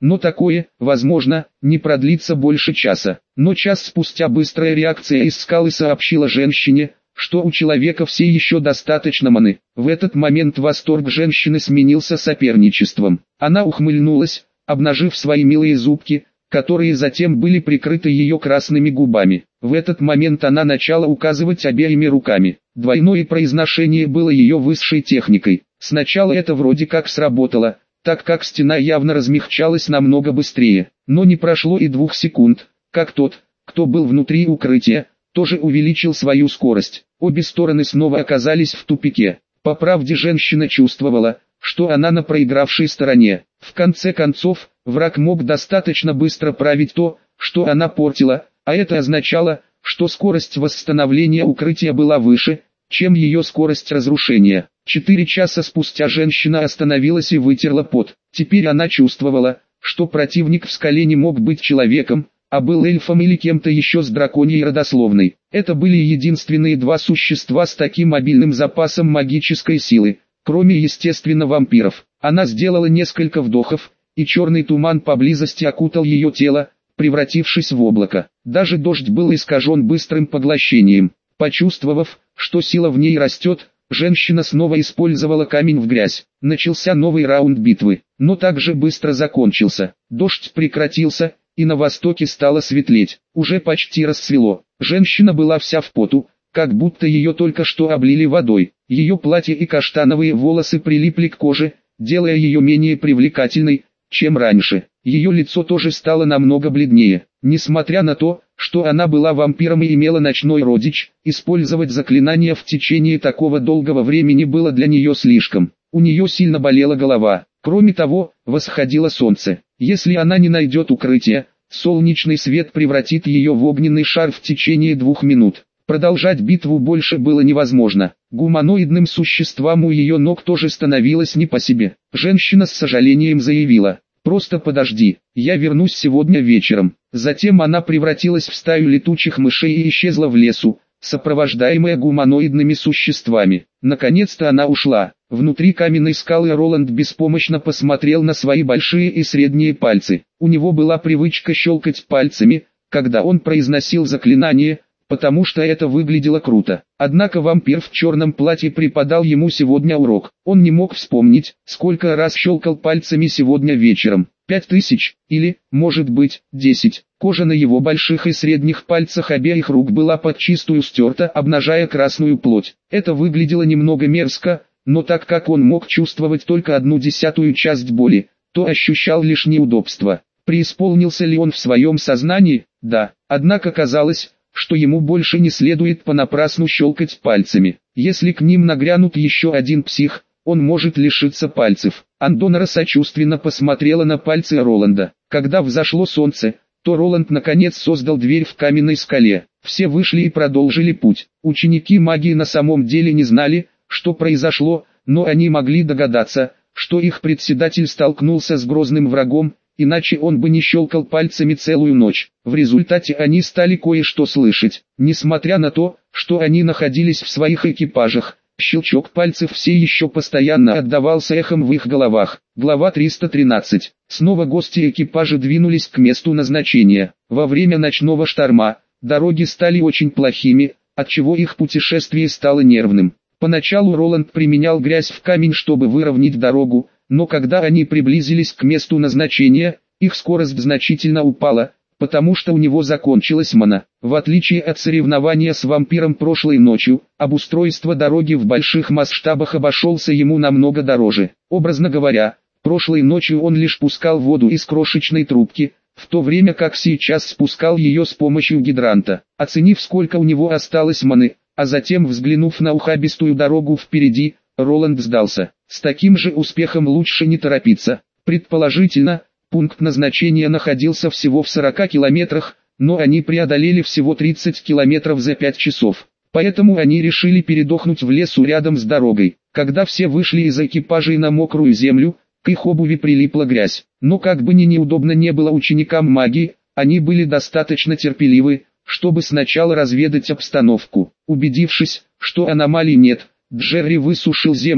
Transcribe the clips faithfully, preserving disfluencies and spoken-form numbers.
Но такое, возможно, не продлится больше часа. Но час спустя быстрая реакция из скалы сообщила женщине, что у человека все еще достаточно маны. В этот момент восторг женщины сменился соперничеством. Она ухмыльнулась, обнажив свои милые зубки, которые затем были прикрыты ее красными губами. В этот момент она начала указывать обеими руками. Двойное произношение было ее высшей техникой. Сначала это вроде как сработало, так как стена явно размягчалась намного быстрее. Но не прошло и двух секунд, как тот, кто был внутри укрытия, тоже увеличил свою скорость. Обе стороны снова оказались в тупике. По правде, женщина чувствовала, что она на проигравшей стороне. В конце концов, враг мог достаточно быстро править то, что она портила, а это означало, что скорость восстановления укрытия была выше, чем ее скорость разрушения. Четыре часа спустя женщина остановилась и вытерла пот. Теперь она чувствовала, что противник в скале не мог быть человеком, а был эльфом или кем-то еще с драконьей родословной. Это были единственные два существа с таким обильным запасом магической силы, кроме, естественно, вампиров. Она сделала несколько вдохов, и черный туман поблизости окутал ее тело, превратившись в облако. Даже дождь был искажен быстрым поглощением. Почувствовав, что сила в ней растет, женщина снова использовала камень в грязь. Начался новый раунд битвы, но также быстро закончился. Дождь прекратился, и на востоке стало светлеть. Уже почти рассвело. Женщина была вся в поту, как будто ее только что облили водой. Ее платье и каштановые волосы прилипли к коже, делая ее менее привлекательной, чем раньше. Ее лицо тоже стало намного бледнее. Несмотря на то, что она была вампиром и имела ночной родич, использовать заклинания в течение такого долгого времени было для нее слишком. У нее сильно болела голова. Кроме того, восходило солнце. Если она не найдет укрытия, солнечный свет превратит ее в огненный шар в течение двух минут. Продолжать битву больше было невозможно. Гуманоидным существам у ее ног тоже становилось не по себе. Женщина с сожалением заявила: «Просто подожди, я вернусь сегодня вечером». Затем она превратилась в стаю летучих мышей и исчезла в лесу, сопровождаемая гуманоидными существами. Наконец-то она ушла. Внутри каменной скалы Роланд беспомощно посмотрел на свои большие и средние пальцы. У него была привычка щелкать пальцами, когда он произносил заклинание, потому что это выглядело круто. Однако вампир в черном платье преподал ему сегодня урок. Он не мог вспомнить, сколько раз щелкал пальцами сегодня вечером. Пять тысяч, или, может быть, десять. Кожа на его больших и средних пальцах обеих рук была подчистую стерта, обнажая красную плоть. Это выглядело немного мерзко, но так как он мог чувствовать только одну десятую часть боли, то ощущал лишь неудобство. Преисполнился ли он в своем сознании? Да. Однако казалось, что ему больше не следует понапрасну щелкать пальцами. Если к ним нагрянут еще один псих, он может лишиться пальцев. Андонра сочувственно посмотрела на пальцы Роланда. Когда взошло солнце, то Роланд наконец создал дверь в каменной скале. Все вышли и продолжили путь. Ученики магии на самом деле не знали, что произошло, но они могли догадаться, что их председатель столкнулся с грозным врагом, иначе он бы не щелкал пальцами целую ночь. В результате они стали кое-что слышать. Несмотря на то, что они находились в своих экипажах, щелчок пальцев все еще постоянно отдавался эхом в их головах. Глава триста тринадцать. Снова гости экипажа двинулись к месту назначения. Во время ночного шторма, дороги стали очень плохими, отчего их путешествие стало нервным. Поначалу Роланд применял грязь в камень, чтобы выровнять дорогу, но когда они приблизились к месту назначения, их скорость значительно упала, потому что у него закончилась мана. В отличие от соревнования с вампиром прошлой ночью, обустройство дороги в больших масштабах обошелся ему намного дороже. Образно говоря, прошлой ночью он лишь пускал воду из крошечной трубки, в то время как сейчас спускал ее с помощью гидранта. Оценив, сколько у него осталось маны, а затем взглянув на ухабистую дорогу впереди, Роланд сдался. С таким же успехом лучше не торопиться. Предположительно, пункт назначения находился всего в сорока километрах, но они преодолели всего тридцать километров за пять часов. Поэтому они решили передохнуть в лесу рядом с дорогой. Когда все вышли из экипажей на мокрую землю, к их обуви прилипла грязь. Но как бы ни неудобно не было ученикам магии, они были достаточно терпеливы, чтобы сначала разведать обстановку. Убедившись, что аномалий нет, Джерри высушил землю,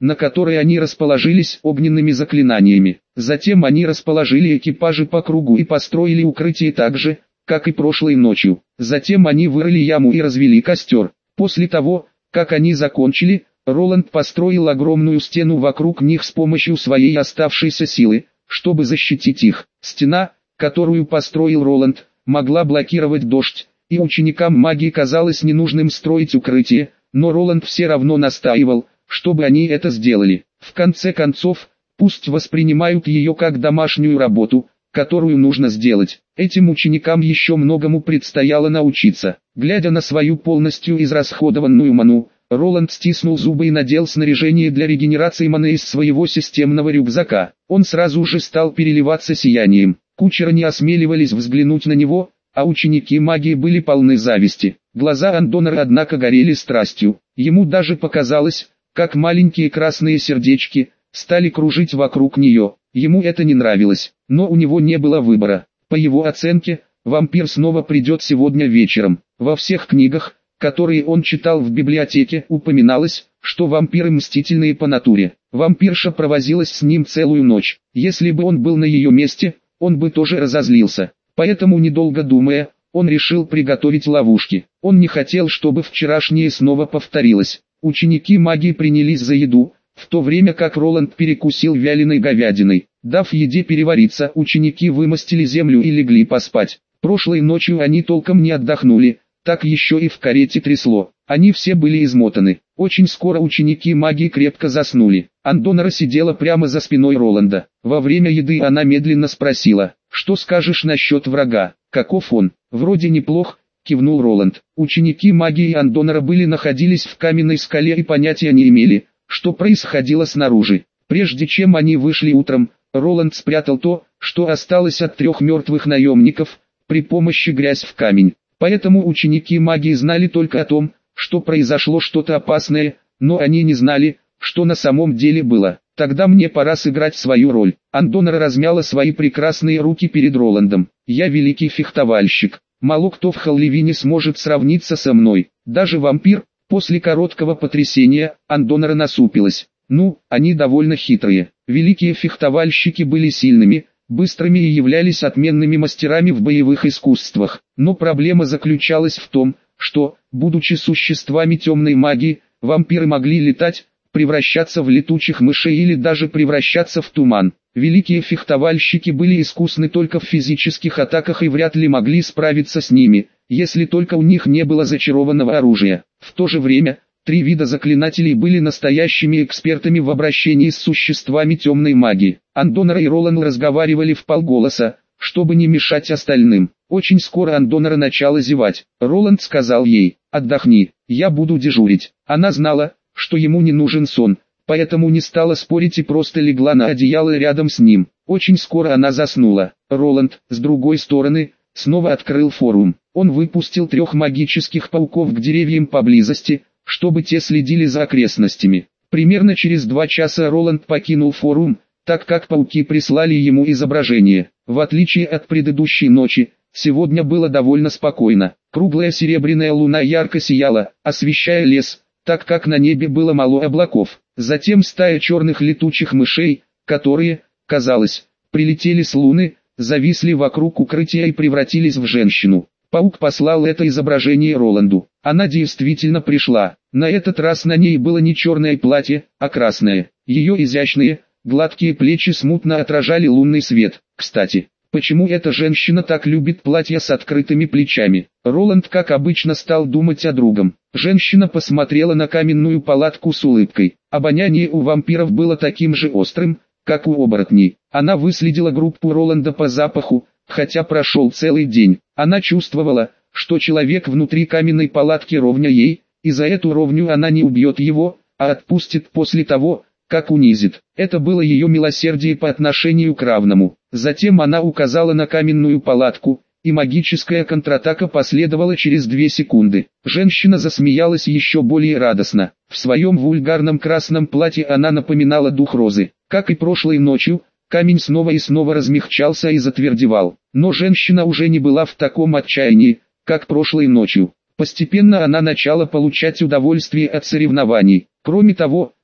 на которой они расположились огненными заклинаниями. Затем они расположили экипажи по кругу и построили укрытие так же, как и прошлой ночью. Затем они вырыли яму и развели костер. После того, как они закончили, Роланд построил огромную стену вокруг них с помощью своей оставшейся силы, чтобы защитить их. Стена, которую построил Роланд, могла блокировать дождь, и ученикам магии казалось ненужным строить укрытие, но Роланд все равно настаивал, чтобы они это сделали. В конце концов, пусть воспринимают ее как домашнюю работу, которую нужно сделать. Этим ученикам еще многому предстояло научиться. Глядя на свою полностью израсходованную ману, Роланд стиснул зубы и надел снаряжение для регенерации маны из своего системного рюкзака. Он сразу же стал переливаться сиянием. Кучеры не осмеливались взглянуть на него, а ученики магии были полны зависти. Глаза Андонера однако горели страстью. Ему даже показалось, как маленькие красные сердечки стали кружить вокруг нее. Ему это не нравилось, но у него не было выбора. По его оценке, вампир снова придет сегодня вечером. Во всех книгах, которые он читал в библиотеке, упоминалось, что вампиры мстительные по натуре. Вампирша провозилась с ним целую ночь. Если бы он был на ее месте, он бы тоже разозлился. Поэтому, недолго думая, он решил приготовить ловушки. Он не хотел, чтобы вчерашнее снова повторилось. Ученики магии принялись за еду, в то время как Роланд перекусил вяленой говядиной. Дав еде перевариться, ученики вымостили землю и легли поспать. Прошлой ночью они толком не отдохнули, так еще и в карете трясло. Они все были измотаны. Очень скоро ученики магии крепко заснули. Андонера сидела прямо за спиной Роланда. Во время еды она медленно спросила: «Что скажешь насчет врага? Каков он?» «Вроде неплох», — кивнул Роланд. Ученики магии Андонера были находились в каменной скале и понятия не имели, что происходило снаружи. Прежде чем они вышли утром, Роланд спрятал то, что осталось от трех мертвых наемников, при помощи грязь в камень. Поэтому ученики магии знали только о том, что произошло что-то опасное, но они не знали, что на самом деле было. «Тогда мне пора сыграть свою роль». Андонера размяла свои прекрасные руки перед Роландом. «Я великий фехтовальщик. Мало кто в Халливине сможет сравниться со мной. Даже вампир». После короткого потрясения, Андонера насупилась. «Ну, они довольно хитрые». Великие фехтовальщики были сильными, быстрыми и являлись отменными мастерами в боевых искусствах. Но проблема заключалась в том, что, будучи существами темной магии, вампиры могли летать, превращаться в летучих мышей или даже превращаться в туман. Великие фехтовальщики были искусны только в физических атаках и вряд ли могли справиться с ними, если только у них не было зачарованного оружия. В то же время, три вида заклинателей были настоящими экспертами в обращении с существами темной магии. Андонера и Роланд разговаривали вполголоса, чтобы не мешать остальным. Очень скоро Андонера начала зевать. Роланд сказал ей: «Отдохни, я буду дежурить». Она знала, что ему не нужен сон, поэтому не стала спорить и просто легла на одеяло рядом с ним. Очень скоро она заснула. Роланд, с другой стороны, снова открыл форум. Он выпустил трех магических пауков к деревьям поблизости, чтобы те следили за окрестностями. Примерно через два часа Роланд покинул форум, так как пауки прислали ему изображение. В отличие от предыдущей ночи, сегодня было довольно спокойно. Круглая серебряная луна ярко сияла, освещая лес, так как на небе было мало облаков. Затем стая черных летучих мышей, которые, казалось, прилетели с луны, зависли вокруг укрытия и превратились в женщину. Паук послал это изображение Роланду. Она действительно пришла. На этот раз на ней было не черное платье, а красное. Ее изящные, гладкие плечи смутно отражали лунный свет. Кстати, почему эта женщина так любит платья с открытыми плечами? Роланд, как обычно, стал думать о другом. Женщина посмотрела на каменную палатку с улыбкой. Обоняние у вампиров было таким же острым, как у оборотней. Она выследила группу Роланда по запаху, хотя прошел целый день. Она чувствовала, что человек внутри каменной палатки ровня ей, и за эту ровню она не убьет его, а отпустит после того, как унизит. Это было ее милосердие по отношению к равному. Затем она указала на каменную палатку, и магическая контратака последовала через две секунды. Женщина засмеялась еще более радостно. В своем вульгарном красном платье она напоминала дух розы. Как и прошлой ночью, камень снова и снова размягчался и затвердевал. Но женщина уже не была в таком отчаянии, как прошлой ночью. Постепенно она начала получать удовольствие от соревнований. Кроме того,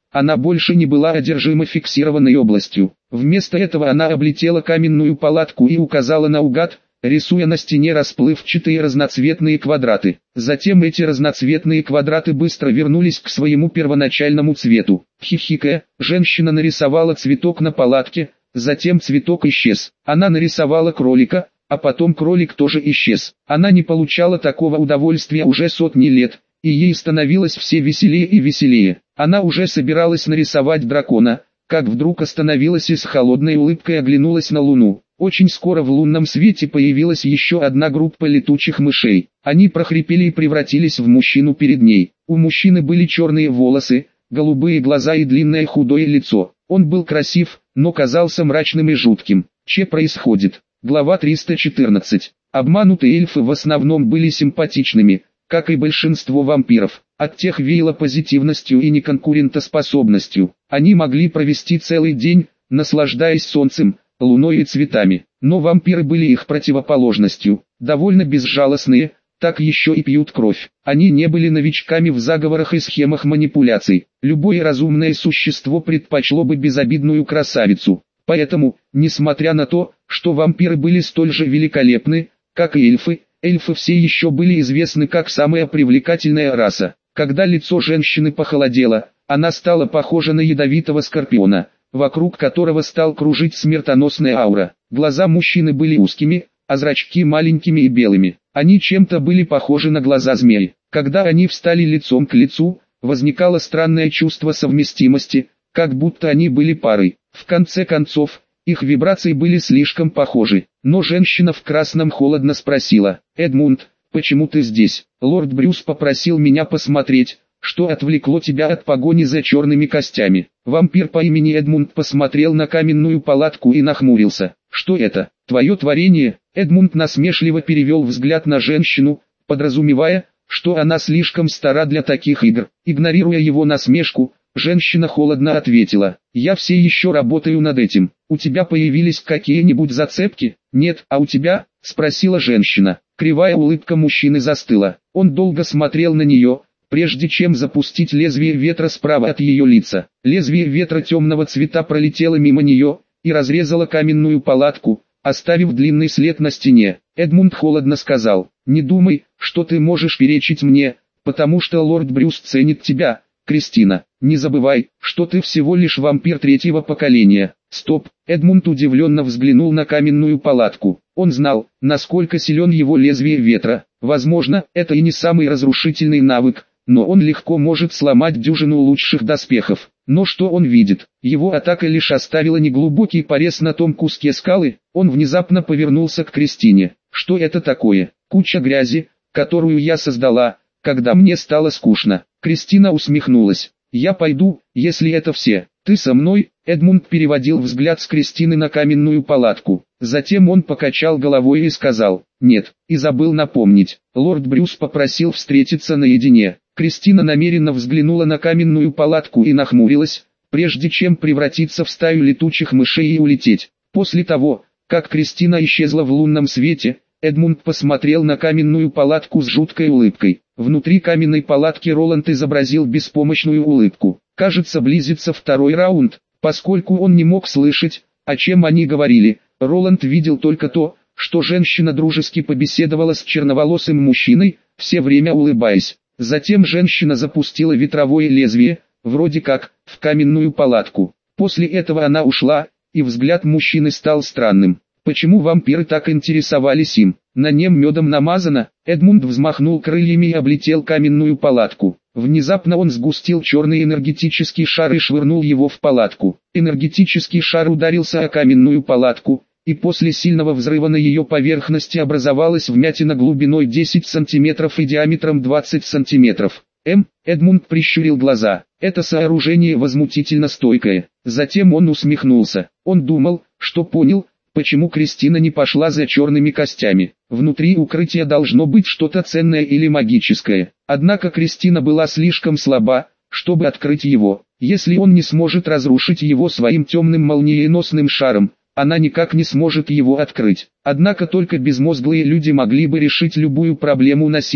Она больше не была одержима фиксированной областью. Вместо этого она облетела каменную палатку и указала наугад, рисуя на стене расплывчатые разноцветные квадраты. Затем эти разноцветные квадраты быстро вернулись к своему первоначальному цвету. Хихикая, женщина нарисовала цветок на палатке, затем цветок исчез. Она нарисовала кролика, а потом кролик тоже исчез. Она не получала такого удовольствия уже сотни лет, и ей становилось все веселее и веселее. Она уже собиралась нарисовать дракона, как вдруг остановилась и с холодной улыбкой оглянулась на луну. Очень скоро в лунном свете появилась еще одна группа летучих мышей. Они прохрипели и превратились в мужчину перед ней. У мужчины были черные волосы, голубые глаза и длинное худое лицо. Он был красив, но казался мрачным и жутким. Че происходит? Глава триста четырнадцать. Обманутые эльфы в основном были симпатичными, как и большинство вампиров. От тех веяло позитивностью и неконкурентоспособностью. Они могли провести целый день, наслаждаясь солнцем, луной и цветами. Но вампиры были их противоположностью. Довольно безжалостные, так еще и пьют кровь. Они не были новичками в заговорах и схемах манипуляций. Любое разумное существо предпочло бы безобидную красавицу. Поэтому, несмотря на то, что вампиры были столь же великолепны, как и эльфы, эльфы все еще были известны как самая привлекательная раса. Когда лицо женщины похолодело, она стала похожа на ядовитого скорпиона, вокруг которого стал кружить смертоносная аура. Глаза мужчины были узкими, а зрачки маленькими и белыми. Они чем-то были похожи на глаза змеи. Когда они встали лицом к лицу, возникало странное чувство совместимости, как будто они были парой. В конце концов, их вибрации были слишком похожи. Но женщина в красном холодно спросила: «Эдмунд, почему ты здесь? Лорд Брюс попросил меня посмотреть, что отвлекло тебя от погони за черными костями». Вампир по имени Эдмунд посмотрел на каменную палатку и нахмурился. «Что это? Твое творение?» Эдмунд насмешливо перевел взгляд на женщину, подразумевая, что она слишком стара для таких игр. Игнорируя его насмешку, женщина холодно ответила: «Я все еще работаю над этим. У тебя появились какие-нибудь зацепки?» «Нет, а у тебя?» – спросила женщина. Кривая улыбка мужчины застыла. Он долго смотрел на нее, прежде чем запустить лезвие ветра справа от ее лица. Лезвие ветра темного цвета пролетело мимо нее и разрезало каменную палатку, оставив длинный след на стене. Эдмунд холодно сказал: «Не думай, что ты можешь перечить мне, потому что лорд Брюс ценит тебя, Кристина. Не забывай, что ты всего лишь вампир третьего поколения». Стоп! Эдмунд удивленно взглянул на каменную палатку. Он знал, насколько силен его лезвие ветра. Возможно, это и не самый разрушительный навык, но он легко может сломать дюжину лучших доспехов. Но что он видит? Его атака лишь оставила неглубокий порез на том куске скалы. Он внезапно повернулся к Кристине. «Что это такое?» «Куча грязи, которую я создала, когда мне стало скучно». Кристина усмехнулась. «Я пойду, если это все. Ты со мной?» Эдмунд переводил взгляд с Кристины на каменную палатку. Затем он покачал головой и сказал: «Нет», и забыл напомнить. Лорд Брюс попросил встретиться наедине. Кристина намеренно взглянула на каменную палатку и нахмурилась, прежде чем превратиться в стаю летучих мышей и улететь. После того, как Кристина исчезла в лунном свете, Эдмунд посмотрел на каменную палатку с жуткой улыбкой. Внутри каменной палатки Роланд изобразил беспомощную улыбку. Кажется, близится второй раунд. Поскольку он не мог слышать, о чем они говорили, Роланд видел только то, что женщина дружески побеседовала с черноволосым мужчиной, все время улыбаясь. Затем женщина запустила ветровое лезвие, вроде как, в каменную палатку. После этого она ушла, и взгляд мужчины стал странным. Почему вампиры так интересовались им? На нем медом намазано. Эдмунд взмахнул крыльями и облетел каменную палатку. Внезапно он сгустил черный энергетический шар и швырнул его в палатку. Энергетический шар ударился о каменную палатку, и после сильного взрыва на ее поверхности образовалась вмятина глубиной десять сантиметров и диаметром двадцать сантиметров. М. Эдмунд прищурил глаза. Это сооружение возмутительно стойкое. Затем он усмехнулся. Он думал, что понял, почему Кристина не пошла за черными костями. Внутри укрытия должно быть что-то ценное или магическое. Однако Кристина была слишком слаба, чтобы открыть его. Если он не сможет разрушить его своим темным молниеносным шаром, она никак не сможет его открыть. Однако только безмозглые люди могли бы решить любую проблему насилием.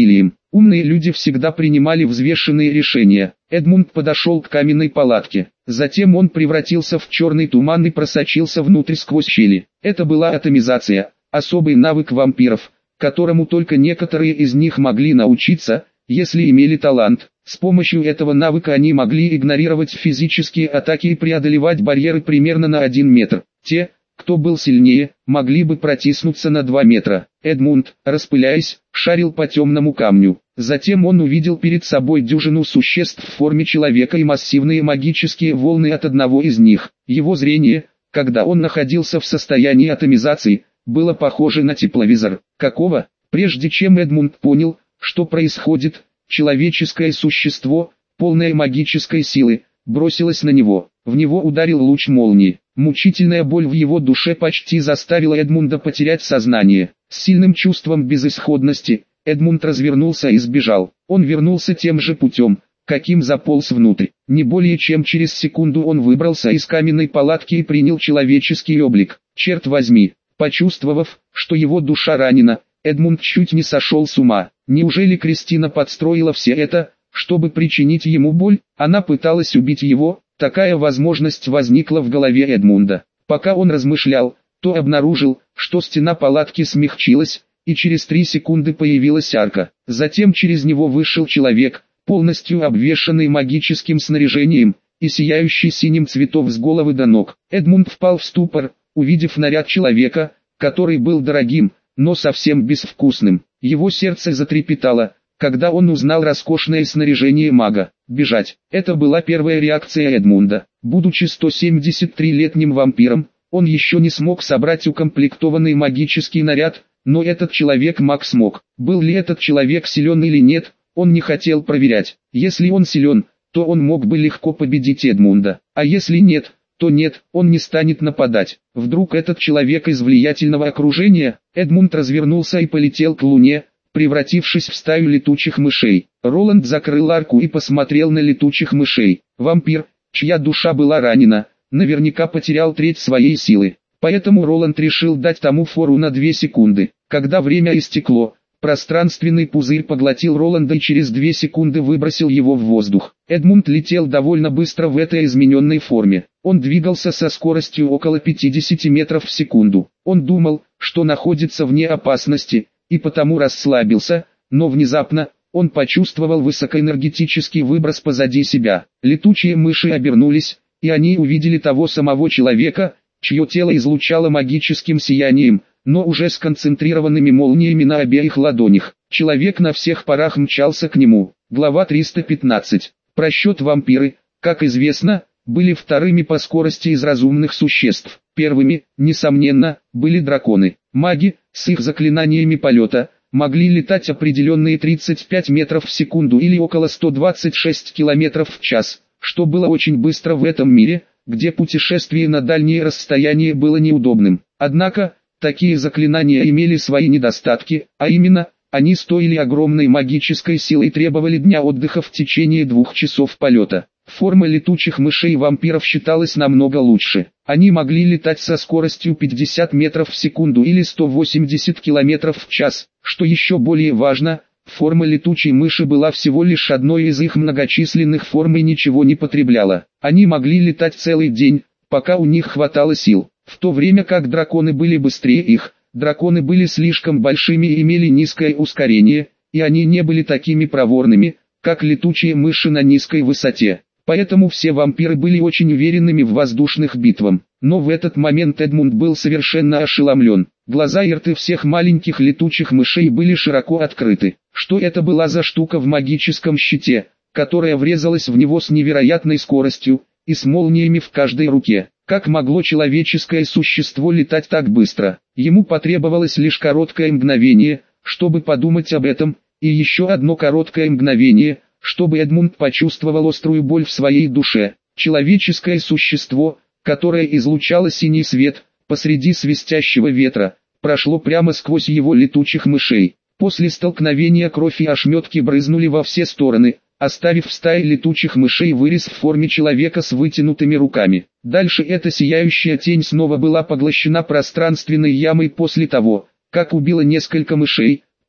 Умные люди всегда принимали взвешенные решения. Эдмунд подошел к каменной палатке. Затем он превратился в черный туман и просочился внутрь сквозь щели. Это была атомизация, особый навык вампиров, которому только некоторые из них могли научиться, если имели талант. С помощью этого навыка они могли игнорировать физические атаки и преодолевать барьеры примерно на один метр. Те, кто был сильнее, могли бы протиснуться на два метра. Эдмунд, распыляясь, шарил по темному камню. Затем он увидел перед собой дюжину существ в форме человека и массивные магические волны от одного из них. Его зрение, когда он находился в состоянии атомизации, было похоже на тепловизор. Какого? Прежде чем Эдмунд понял, что происходит, человеческое существо, полное магической силы, бросилось на него. В него ударил луч молнии. Мучительная боль в его душе почти заставила Эдмунда потерять сознание. С сильным чувством безысходности, Эдмунд развернулся и сбежал. Он вернулся тем же путем, каким заполз внутрь. Не более чем через секунду он выбрался из каменной палатки и принял человеческий облик. Черт возьми, почувствовав, что его душа ранена, Эдмунд чуть не сошел с ума. Неужели Кристина подстроила все это, чтобы причинить ему боль? Она пыталась убить его. Такая возможность возникла в голове Эдмунда. Пока он размышлял, то обнаружил, что стена палатки смягчилась, и через три секунды появилась арка. Затем через него вышел человек, полностью обвешанный магическим снаряжением, и сияющий синим цветов с головы до ног. Эдмунд впал в ступор, увидев наряд человека, который был дорогим, но совсем безвкусным. Его сердце затрепетало, когда он узнал роскошное снаряжение мага. Бежать. Это была первая реакция Эдмунда. Будучи сто семьдесят трёхлетним вампиром, он еще не смог собрать укомплектованный магический наряд, но этот человек-маг смог. Был ли этот человек силен или нет, он не хотел проверять. Если он силен, то он мог бы легко победить Эдмунда. А если нет, то нет, он не станет нападать. Вдруг этот человек из влиятельного окружения? Эдмунд развернулся и полетел к луне, превратившись в стаю летучих мышей. Роланд закрыл арку и посмотрел на летучих мышей. Вампир, чья душа была ранена, наверняка потерял треть своей силы. Поэтому Роланд решил дать тому фору на две секунды. Когда время истекло, пространственный пузырь поглотил Роланда и через две секунды выбросил его в воздух. Эдмунд летел довольно быстро в этой измененной форме. Он двигался со скоростью около пятидесяти метров в секунду. Он думал, что находится вне опасности, и потому расслабился, но внезапно, он почувствовал высокоэнергетический выброс позади себя. Летучие мыши обернулись, и они увидели того самого человека, чье тело излучало магическим сиянием, но уже сконцентрированными молниями на обеих ладонях. Человек на всех парах мчался к нему. Глава триста пятнадцать. Просчет. Вампиры, как известно, были вторыми по скорости из разумных существ. Первыми, несомненно, были драконы. Маги, с их заклинаниями полета, могли летать определенные тридцать пять метров в секунду или около ста двадцати шести километров в час, что было очень быстро в этом мире, где путешествие на дальние расстояния было неудобным. Однако, такие заклинания имели свои недостатки, а именно, они стоили огромной магической силы и требовали дня отдыха в течение двух часов полета. Форма летучих мышей вампиров считалась намного лучше. Они могли летать со скоростью пятьдесят метров в секунду или сто восемьдесят километров в час. Что еще более важно, форма летучей мыши была всего лишь одной из их многочисленных форм и ничего не потребляла. Они могли летать целый день, пока у них хватало сил. В то время как драконы были быстрее их, драконы были слишком большими и имели низкое ускорение, и они не были такими проворными, как летучие мыши на низкой высоте. Поэтому все вампиры были очень уверенными в воздушных битвах. Но в этот момент Эдмунд был совершенно ошеломлен. Глаза и рты всех маленьких летучих мышей были широко открыты. Что это была за штука в магическом щите, которая врезалась в него с невероятной скоростью, и с молниями в каждой руке? Как могло человеческое существо летать так быстро? Ему потребовалось лишь короткое мгновение, чтобы подумать об этом, и еще одно короткое мгновение, чтобы Эдмунд почувствовал острую боль в своей душе. Человеческое существо, которое излучало синий свет, посреди свистящего ветра, прошло прямо сквозь его летучих мышей. После столкновения кровь и ошметки брызнули во все стороны, оставив в стае летучих мышей вырез в форме человека с вытянутыми руками. Дальше эта сияющая тень снова была поглощена пространственной ямой после того, как убила несколько мышей,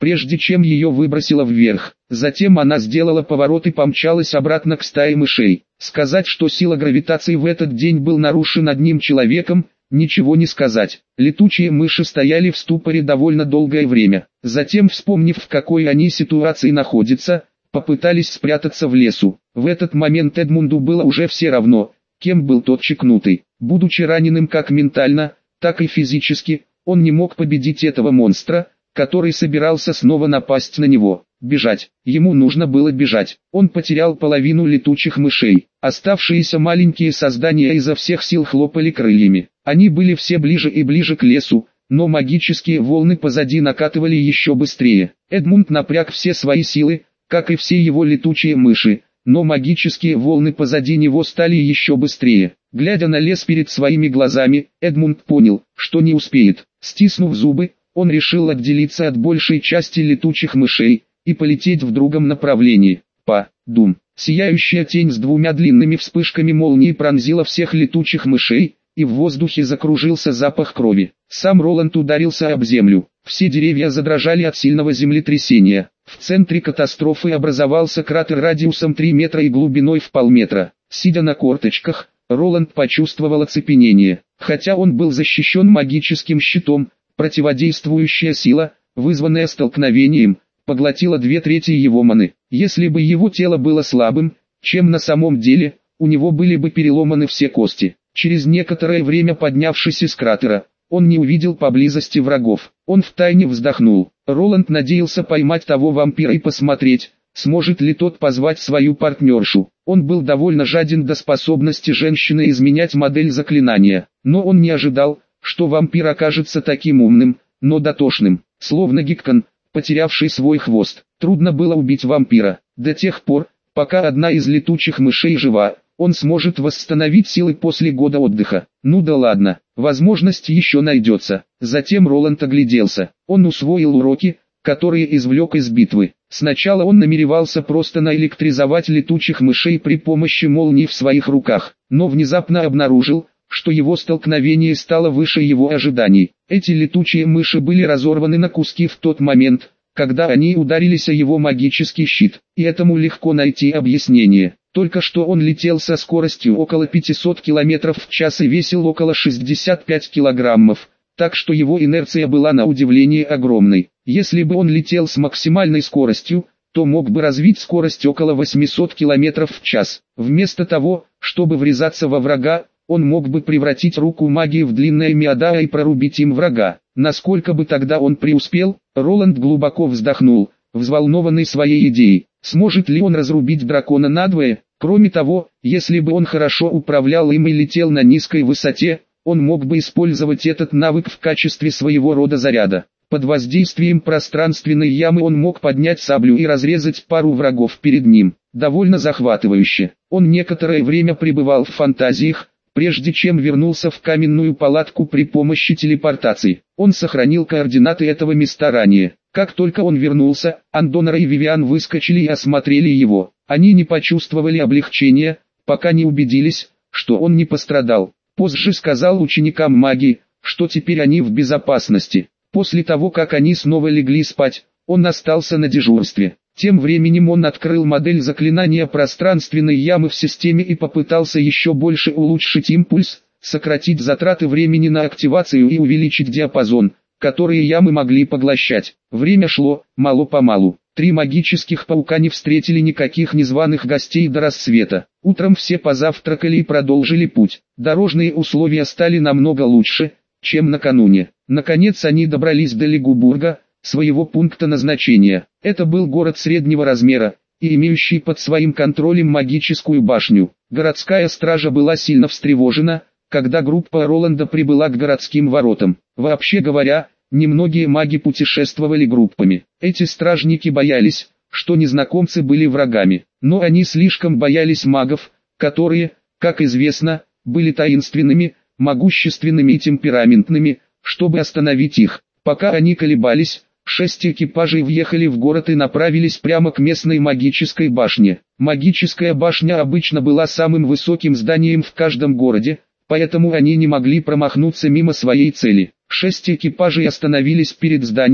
прежде чем ее выбросило вверх. Затем она сделала поворот и помчалась обратно к стае мышей. Сказать, что сила гравитации в этот день был нарушен одним человеком, ничего не сказать. Летучие мыши стояли в ступоре довольно долгое время. Затем, вспомнив, в какой они ситуации находятся, попытались спрятаться в лесу. В этот момент Эдмунду было уже все равно, кем был тот чекнутый. Будучи раненым как ментально, так и физически, он не мог победить этого монстра, который собирался снова напасть на него. Бежать. Ему нужно было бежать. Он потерял половину летучих мышей. Оставшиеся маленькие создания изо всех сил хлопали крыльями. Они были все ближе и ближе к лесу, но магические волны позади накатывали еще быстрее. Эдмунд напряг все свои силы, как и все его летучие мыши, но магические волны позади него стали еще быстрее. Глядя на лес перед своими глазами, Эдмунд понял, что не успеет. Стиснув зубы, он решил отделиться от большей части летучих мышей и полететь в другом направлении. Па-дум. Сияющая тень с двумя длинными вспышками молнии пронзила всех летучих мышей, и в воздухе закружился запах крови. Сам Роланд ударился об землю. Все деревья задрожали от сильного землетрясения. В центре катастрофы образовался кратер радиусом три метра и глубиной в полметра. Сидя на корточках, Роланд почувствовал оцепенение. Хотя он был защищен магическим щитом, противодействующая сила, вызванная столкновением, поглотила две трети его маны. Если бы его тело было слабым, чем на самом деле, у него были бы переломаны все кости. Через некоторое время, поднявшись из кратера, он не увидел поблизости врагов. Он втайне вздохнул. Роланд надеялся поймать того вампира и посмотреть, сможет ли тот позвать свою партнершу. Он был довольно жаден до способности женщины изменять модель заклинания, но он не ожидал, что вампир окажется таким умным, но дотошным, словно Гиккон, потерявший свой хвост. Трудно было убить вампира. До тех пор, пока одна из летучих мышей жива, он сможет восстановить силы после года отдыха. Ну да ладно, возможность еще найдется. Затем Роланд огляделся. Он усвоил уроки, которые извлек из битвы. Сначала он намеревался просто наэлектризовать летучих мышей при помощи молний в своих руках, но внезапно обнаружил, что его столкновение стало выше его ожиданий. Эти летучие мыши были разорваны на куски в тот момент, когда они ударились о его магический щит. И этому легко найти объяснение. Только что он летел со скоростью около пятисот километров в час и весил около шестидесяти пяти килограммов, так что его инерция была на удивление огромной. Если бы он летел с максимальной скоростью, то мог бы развить скорость около восьмисот километров в час. Вместо того, чтобы врезаться во врага, он мог бы превратить руку магии в длинное миадаа и прорубить им врага. Насколько бы тогда он преуспел? Роланд глубоко вздохнул, взволнованный своей идеей. Сможет ли он разрубить дракона надвое? Кроме того, если бы он хорошо управлял им и летел на низкой высоте, он мог бы использовать этот навык в качестве своего рода заряда. Под воздействием пространственной ямы он мог поднять саблю и разрезать пару врагов перед ним. Довольно захватывающе. Он некоторое время пребывал в фантазиях, прежде чем вернулся в каменную палатку при помощи телепортации. Он сохранил координаты этого места ранее. Как только он вернулся, Андонара и Вивиан выскочили и осмотрели его. Они не почувствовали облегчения, пока не убедились, что он не пострадал. Позже сказал ученикам магии, что теперь они в безопасности. После того, как они снова легли спать, он остался на дежурстве. Тем временем он открыл модель заклинания пространственной ямы в системе и попытался еще больше улучшить импульс, сократить затраты времени на активацию и увеличить диапазон, которые ямы могли поглощать. Время шло, мало-помалу. Три магических паука не встретили никаких незваных гостей до рассвета. Утром все позавтракали и продолжили путь. Дорожные условия стали намного лучше, чем накануне. Наконец они добрались до Лигубурга, своего пункта назначения. Это был город среднего размера, и имеющий под своим контролем магическую башню. Городская стража была сильно встревожена, когда группа Роланда прибыла к городским воротам. Вообще говоря, немногие маги путешествовали группами. Эти стражники боялись, что незнакомцы были врагами, но они слишком боялись магов, которые, как известно, были таинственными, могущественными и темпераментными, чтобы остановить их. Пока они колебались, шесть экипажей въехали в город и направились прямо к местной магической башне. Магическая башня обычно была самым высоким зданием в каждом городе, поэтому они не могли промахнуться мимо своей цели. Шесть экипажей остановились перед зданием,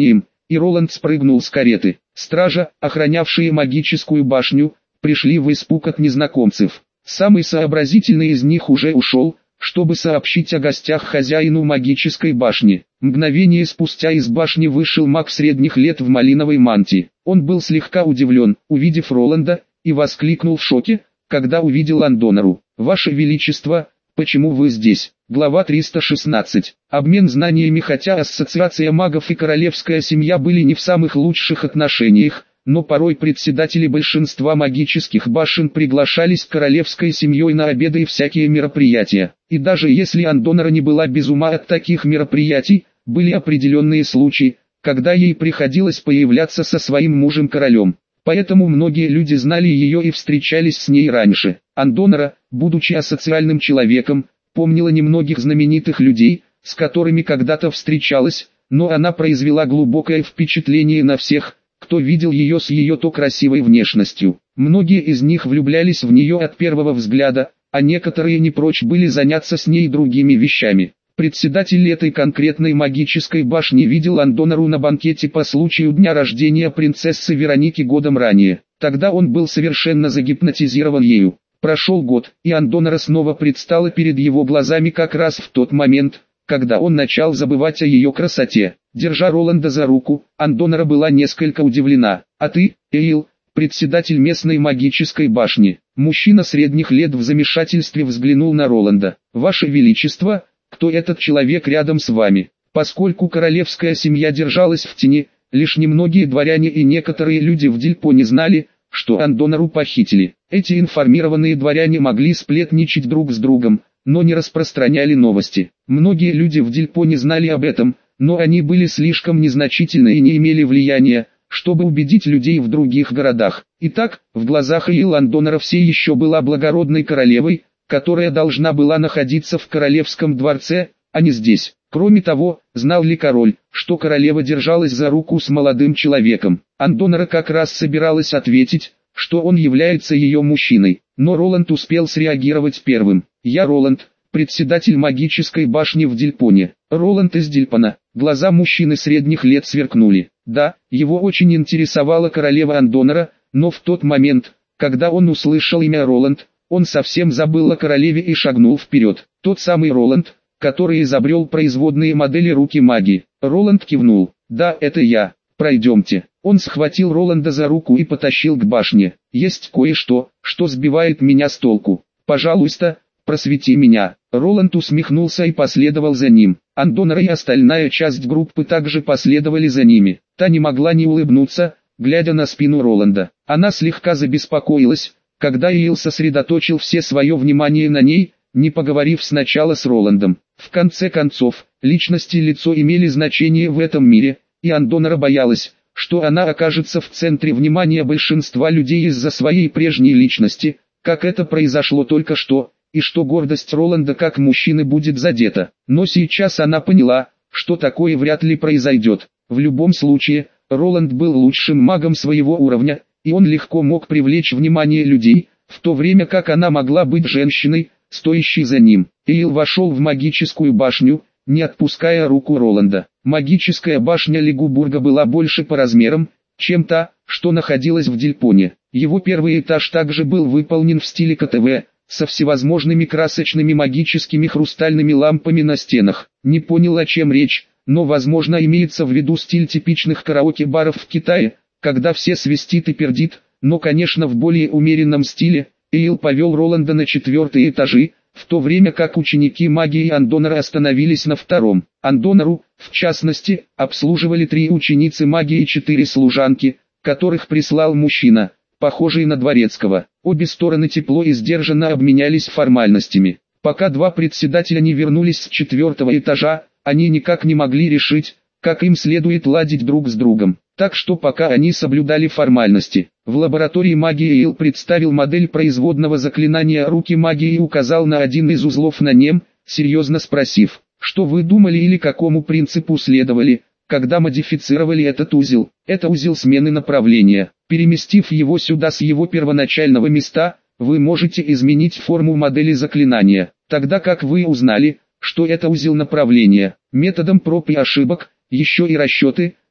и Роланд спрыгнул с кареты. Стража, охранявшие магическую башню, пришли в испуг от незнакомцев. Самый сообразительный из них уже ушел, чтобы сообщить о гостях хозяину магической башни. Мгновение спустя из башни вышел маг средних лет в малиновой мантии. Он был слегка удивлен, увидев Роланда, и воскликнул в шоке, когда увидел Андонару. «Ваше Величество, почему вы здесь?» Глава триста шестнадцать. Обмен знаниями. Хотя ассоциация магов и королевская семья были не в самых лучших отношениях, но порой председатели большинства магических башен приглашались королевской семьей на обеды и всякие мероприятия. И даже если Андонара не была без ума от таких мероприятий, были определенные случаи, когда ей приходилось появляться со своим мужем-королем. Поэтому многие люди знали ее и встречались с ней раньше. Андонара, будучи асоциальным человеком, помнила немногих знаменитых людей, с которыми когда-то встречалась, но она произвела глубокое впечатление на всех, кто видел ее с ее то красивой внешностью. Многие из них влюблялись в нее от первого взгляда, а некоторые не прочь были заняться с ней другими вещами. Председатель этой конкретной магической башни видел Андонару на банкете по случаю дня рождения принцессы Вероники годом ранее. Тогда он был совершенно загипнотизирован ею. Прошел год, и Андонара снова предстала перед его глазами как раз в тот момент, когда он начал забывать о ее красоте. Держа Роланда за руку, Андонара была несколько удивлена. «А ты, Эйл, председатель местной магической башни?» Мужчина средних лет в замешательстве взглянул на Роланда. «Ваше Величество, кто этот человек рядом с вами?» Поскольку королевская семья держалась в тени, лишь немногие дворяне и некоторые люди в Дильпоне знали, что Андонару похитили. Эти информированные дворяне могли сплетничать друг с другом, но не распространяли новости. Многие люди в Дильпоне знали об этом, но они были слишком незначительны и не имели влияния, чтобы убедить людей в других городах. Итак, в глазах Эйл Андонара все еще была благородной королевой, которая должна была находиться в королевском дворце, а не здесь. Кроме того, знал ли король, что королева держалась за руку с молодым человеком? Андонара как раз собиралась ответить, что он является ее мужчиной, но Роланд успел среагировать первым. «Я Роланд, председатель магической башни в Дильпоне». Роланд из Дильпона. Глаза мужчины средних лет сверкнули. Да, его очень интересовала королева Андонара, но в тот момент, когда он услышал имя Роланд, он совсем забыл о королеве и шагнул вперед. Тот самый Роланд, который изобрел производные модели руки магии. Роланд кивнул. «Да, это я. Пройдемте». Он схватил Роланда за руку и потащил к башне. «Есть кое-что, что сбивает меня с толку. Пожалуйста, просвети меня». Роланд усмехнулся и последовал за ним. Андонара и остальная часть группы также последовали за ними. Та не могла не улыбнуться, глядя на спину Роланда. Она слегка забеспокоилась, когда Эйл сосредоточил все свое внимание на ней, не поговорив сначала с Роландом. В конце концов, личность и лицо имели значение в этом мире, и Андонара боялась, что она окажется в центре внимания большинства людей из-за своей прежней личности, как это произошло только что, и что гордость Роланда как мужчины будет задета. Но сейчас она поняла, что такое вряд ли произойдет. В любом случае, Роланд был лучшим магом своего уровня, и он легко мог привлечь внимание людей, в то время как она могла быть женщиной, стоящей за ним. Эйл вошел в магическую башню, не отпуская руку Роланда. Магическая башня Лигубурга была больше по размерам, чем та, что находилась в Дильпоне. Его первый этаж также был выполнен в стиле КТВ, со всевозможными красочными магическими хрустальными лампами на стенах. Не понял, о чем речь, но возможно имеется в виду стиль типичных караоке-баров в Китае, когда все свистит и пердит, но конечно в более умеренном стиле. Эйл повел Роланда на четвертые этажи, в то время как ученики магии Андонара остановились на втором. Андонару, в частности, обслуживали три ученицы магии и четыре служанки, которых прислал мужчина, похожий на дворецкого. Обе стороны тепло и сдержанно обменялись формальностями. Пока два председателя не вернулись с четвертого этажа, они никак не могли решить, как им следует ладить друг с другом. Так что пока они соблюдали формальности, в лаборатории магии Эйл представил модель производного заклинания руки магии и указал на один из узлов на нем, серьезно спросив, что вы думали или какому принципу следовали, когда модифицировали этот узел. Это узел смены направления. Переместив его сюда с его первоначального места, вы можете изменить форму модели заклинания, тогда как вы узнали, что это узел направления. Методом проб и ошибок, еще и расчеты,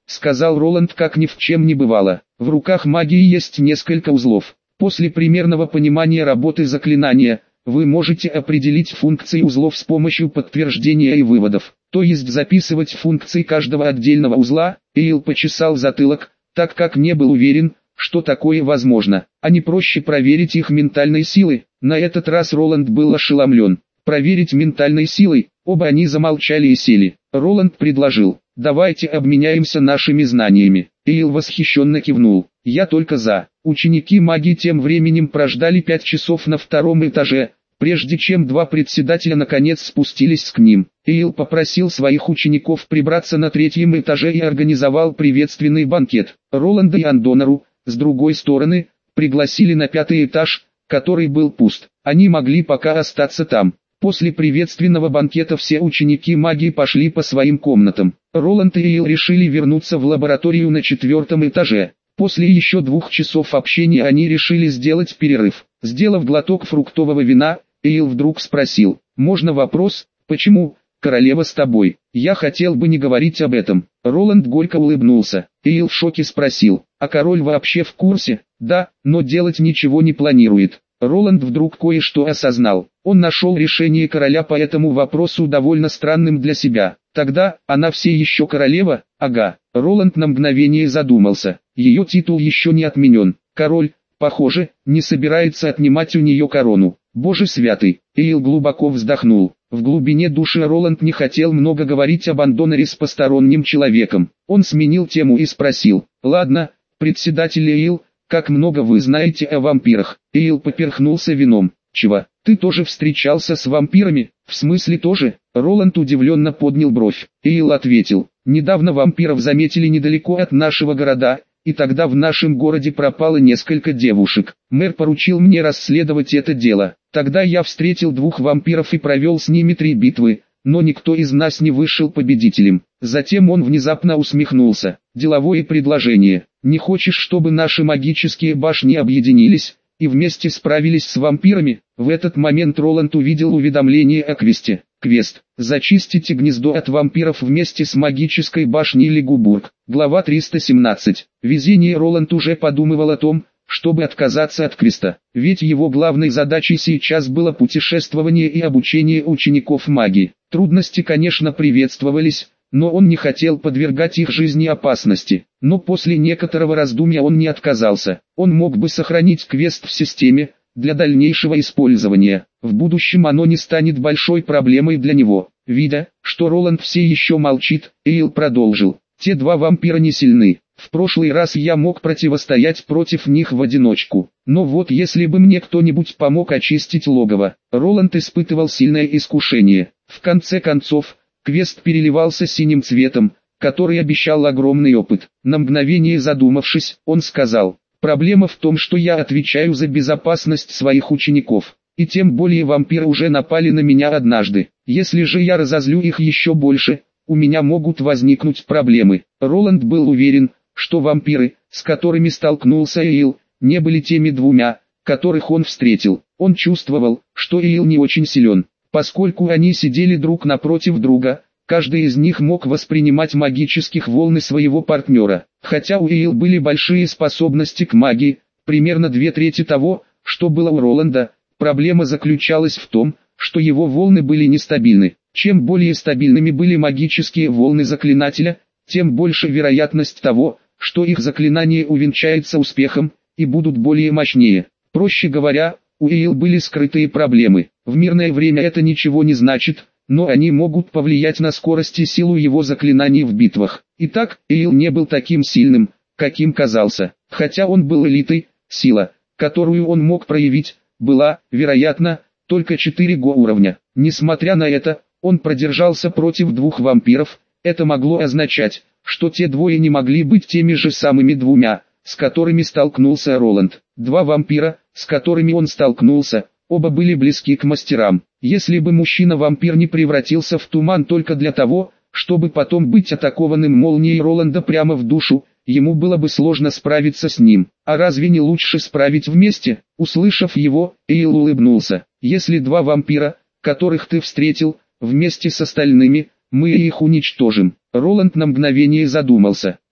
сказал Роланд, как ни в чем не бывало. В руках магии есть несколько узлов. После примерного понимания работы заклинания, вы можете определить функции узлов с помощью подтверждения и выводов, то есть записывать функции каждого отдельного узла. Эйл почесал затылок, так как не был уверен, что такое возможно, а не проще проверить их ментальной силой. На этот раз Роланд был ошеломлен. Проверить ментальной силой, оба они замолчали и сели. Роланд предложил: давайте обменяемся нашими знаниями. Эйл восхищенно кивнул: я только за. Ученики магии тем временем прождали пять часов на втором этаже, прежде чем два председателя наконец спустились к ним. Эйл попросил своих учеников прибраться на третьем этаже и организовал приветственный банкет. Роланда и Андонару, с другой стороны, пригласили на пятый этаж, который был пуст. Они могли пока остаться там. После приветственного банкета все ученики магии пошли по своим комнатам. Роланд и Эйл решили вернуться в лабораторию на четвертом этаже. После еще двух часов общения они решили сделать перерыв. Сделав глоток фруктового вина, Эйл вдруг спросил: «Можно вопрос? Почему, королева, с тобой? Я хотел бы не говорить об этом». Роланд горько улыбнулся. Эйл в шоке спросил: «А король вообще в курсе?» «Да, но делать ничего не планирует». Роланд вдруг кое-что осознал. Он нашел решение короля по этому вопросу довольно странным для себя. Тогда, она все еще королева? Ага. Роланд на мгновение задумался. Ее титул еще не отменен. Король, похоже, не собирается отнимать у нее корону. Боже святый. Эйл глубоко вздохнул. В глубине души Роланд не хотел много говорить об Андонаре с посторонним человеком. Он сменил тему и спросил: «Ладно, председатель Эйл, как много вы знаете о вампирах?» Эйл поперхнулся вином. «Чего? Ты тоже встречался с вампирами? В смысле тоже?» Роланд удивленно поднял бровь. Эйл ответил: «Недавно вампиров заметили недалеко от нашего города, и тогда в нашем городе пропало несколько девушек. Мэр поручил мне расследовать это дело. Тогда я встретил двух вампиров и провел с ними три битвы, но никто из нас не вышел победителем». Затем он внезапно усмехнулся. «Деловое предложение. Не хочешь, чтобы наши магические башни объединились и вместе справились с вампирами?» В этот момент Роланд увидел уведомление о квесте. Квест: «Зачистите гнездо от вампиров вместе с магической башней Лигубург». Глава триста семнадцать. Везение. Роланд уже подумывал о том, чтобы отказаться от квеста, ведь его главной задачей сейчас было путешествование и обучение учеников магии. Трудности, конечно, приветствовались, но он не хотел подвергать их жизни опасности. Но после некоторого раздумья он не отказался. Он мог бы сохранить квест в системе для дальнейшего использования. В будущем оно не станет большой проблемой для него. Видя, что Роланд все еще молчит, Эйл продолжил: «Те два вампира не сильны. В прошлый раз я мог противостоять против них в одиночку. Но вот если бы мне кто-нибудь помог очистить логово». Роланд испытывал сильное искушение. В конце концов, квест переливался синим цветом, который обещал огромный опыт. На мгновение задумавшись, он сказал: «Проблема в том, что я отвечаю за безопасность своих учеников, и тем более вампиры уже напали на меня однажды. Если же я разозлю их еще больше, у меня могут возникнуть проблемы». Роланд был уверен, что вампиры, с которыми столкнулся Эйл, не были теми двумя, которых он встретил. Он чувствовал, что Эйл не очень силен, поскольку они сидели друг напротив друга. Каждый из них мог воспринимать магических волны своего партнера. Хотя у Эйл были большие способности к магии, примерно две трети того, что было у Роланда, проблема заключалась в том, что его волны были нестабильны. Чем более стабильными были магические волны заклинателя, тем больше вероятность того, что их заклинание увенчается успехом, и будут более мощнее. Проще говоря, у Эйл были скрытые проблемы. В мирное время это ничего не значит, но они могут повлиять на скорость и силу его заклинаний в битвах. Итак, Эйл не был таким сильным, каким казался. Хотя он был элитой, сила, которую он мог проявить, была, вероятно, только четыре го уровня. Несмотря на это, он продержался против двух вампиров. Это могло означать, что те двое не могли быть теми же самыми двумя, с которыми столкнулся Роланд. Два вампира, с которыми он столкнулся, оба были близки к мастерам. Если бы мужчина-вампир не превратился в туман только для того, чтобы потом быть атакованным молнией Роланда прямо в душу, ему было бы сложно справиться с ним. А разве не лучше справить вместе? Услышав его, Эйл улыбнулся. Если два вампира, которых ты встретил, вместе с остальными, мы их уничтожим. Роланд на мгновение задумался.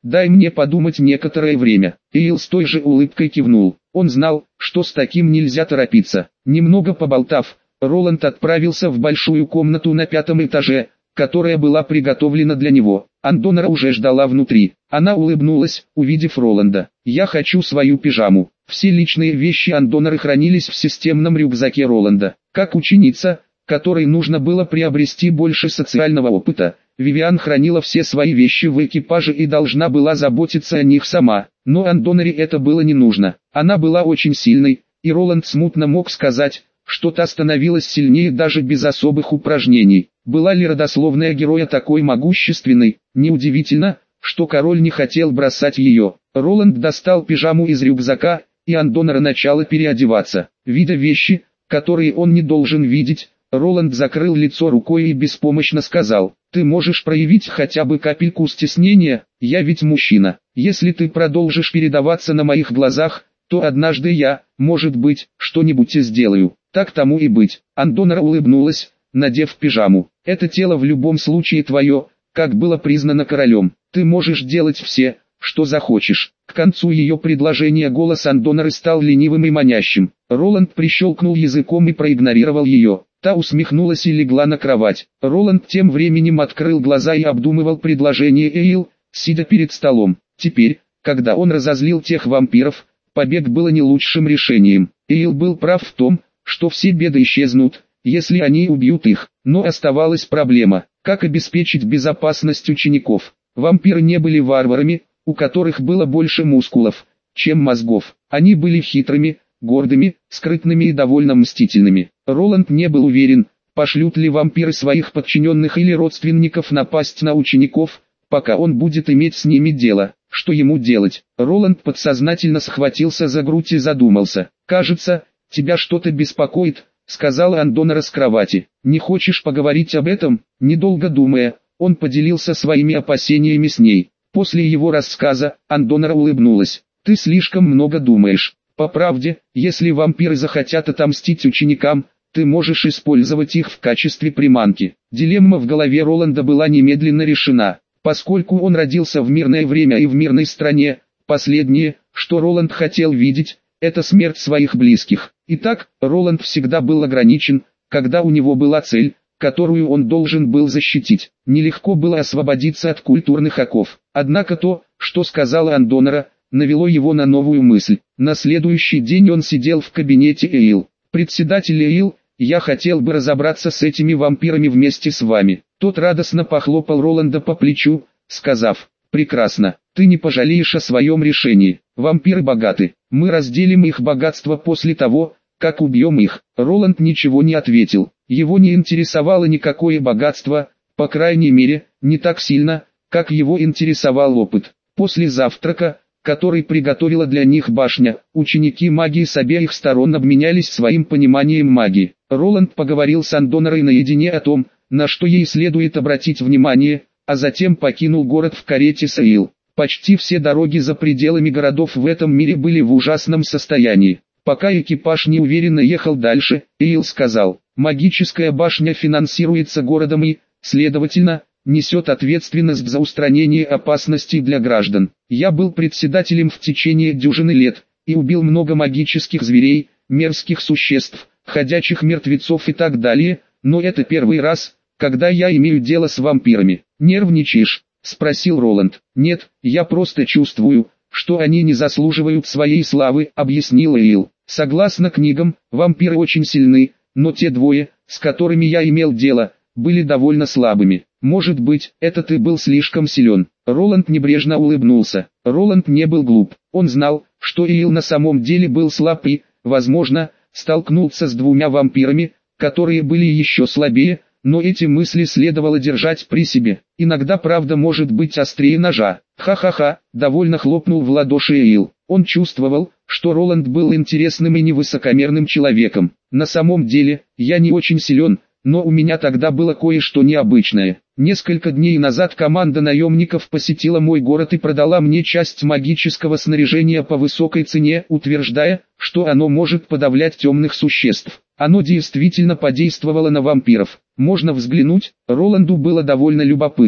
дай мне подумать некоторое время. Эйл с той же улыбкой кивнул. Он знал, что с таким нельзя торопиться. Немного поболтав, Роланд отправился в большую комнату на пятом этаже, которая была приготовлена для него. Андонра уже ждала внутри. Она улыбнулась, увидев Роланда. «Я хочу свою пижаму». Все личные вещи Андонры хранились в системном рюкзаке Роланда. Как ученица, которой нужно было приобрести больше социального опыта, Вивиан хранила все свои вещи в экипаже и должна была заботиться о них сама. Но Андонре это было не нужно. Она была очень сильной, и Роланд смутно мог сказать, что та становилась сильнее даже без особых упражнений. Была ли родословная героя такой могущественной? Неудивительно, что король не хотел бросать ее. Роланд достал пижаму из рюкзака, и Андонра начала переодеваться. Видя вещи, которые он не должен видеть, Роланд закрыл лицо рукой и беспомощно сказал: «Ты можешь проявить хотя бы капельку стеснения, я ведь мужчина. Если ты продолжишь передаваться на моих глазах, то однажды я, может быть, что-нибудь и сделаю». «Так тому и быть». Андонра улыбнулась, надев пижаму. «Это тело в любом случае твое, как было признано королем. Ты можешь делать все, что захочешь». К концу ее предложения голос Андонры стал ленивым и манящим. Роланд прищелкнул языком и проигнорировал ее. Та усмехнулась и легла на кровать. Роланд тем временем открыл глаза и обдумывал предложение Эйл, сидя перед столом. Теперь, когда он разозлил тех вампиров, побег было не лучшим решением. Эйл был прав в том, что все беды исчезнут, если они убьют их. Но оставалась проблема, как обеспечить безопасность учеников. Вампиры не были варварами, у которых было больше мускулов, чем мозгов. Они были хитрыми, гордыми, скрытными и довольно мстительными. Роланд не был уверен, пошлют ли вампиры своих подчиненных или родственников напасть на учеников, пока он будет иметь с ними дело. Что ему делать? Роланд подсознательно схватился за грудь и задумался. «Кажется, тебя что-то беспокоит», — сказала Андонра с кровати. «Не хочешь поговорить об этом?» Недолго думая, он поделился своими опасениями с ней. После его рассказа, Андонра улыбнулась. «Ты слишком много думаешь. По правде, если вампиры захотят отомстить ученикам, ты можешь использовать их в качестве приманки». Дилемма в голове Роланда была немедленно решена. Поскольку он родился в мирное время и в мирной стране, последнее, что Роланд хотел видеть, это смерть своих близких. Итак, Роланд всегда был ограничен, когда у него была цель, которую он должен был защитить. Нелегко было освободиться от культурных оков. Однако то, что сказала Андонра, навело его на новую мысль. На следующий день он сидел в кабинете Эйл. «Председатель Эйл, я хотел бы разобраться с этими вампирами вместе с вами». Тот радостно похлопал Роланда по плечу, сказав: «Прекрасно, ты не пожалеешь о своем решении. Вампиры богаты, мы разделим их богатство после того, как убьем их». Роланд ничего не ответил. Его не интересовало никакое богатство, по крайней мере, не так сильно, как его интересовал опыт. После завтрака, который приготовила для них башня, ученики магии с обеих сторон обменялись своим пониманием магии. Роланд поговорил с Андонрой наедине о том, на что ей следует обратить внимание, а затем покинул город в карете с Эйл. Почти все дороги за пределами городов в этом мире были в ужасном состоянии. Пока экипаж неуверенно ехал дальше, Эйл сказал: «Магическая башня финансируется городом и, следовательно, несет ответственность за устранение опасностей для граждан. Я был председателем в течение дюжины лет, и убил много магических зверей, мерзких существ, ходячих мертвецов и так далее, но это первый раз, когда я имею дело с вампирами». «Нервничаешь?» — спросил Роланд. «Нет, я просто чувствую, что они не заслуживают своей славы», — объяснил Эйл. «Согласно книгам, вампиры очень сильны, но те двое, с которыми я имел дело, были довольно слабыми. Может быть, этот и был слишком силен». Роланд небрежно улыбнулся. Роланд не был глуп. Он знал, что Эйл на самом деле был слаб и, возможно, столкнулся с двумя вампирами, которые были еще слабее, но эти мысли следовало держать при себе. Иногда правда может быть острее ножа. «Ха-ха-ха», — довольно хлопнул в ладоши Эйл. Он чувствовал, что Роланд был интересным и невысокомерным человеком. «На самом деле, я не очень силен, но у меня тогда было кое-что необычное. Несколько дней назад команда наемников посетила мой город и продала мне часть магического снаряжения по высокой цене, утверждая, что оно может подавлять темных существ. Оно действительно подействовало на вампиров. Можно взглянуть?» Роланду было довольно любопытно.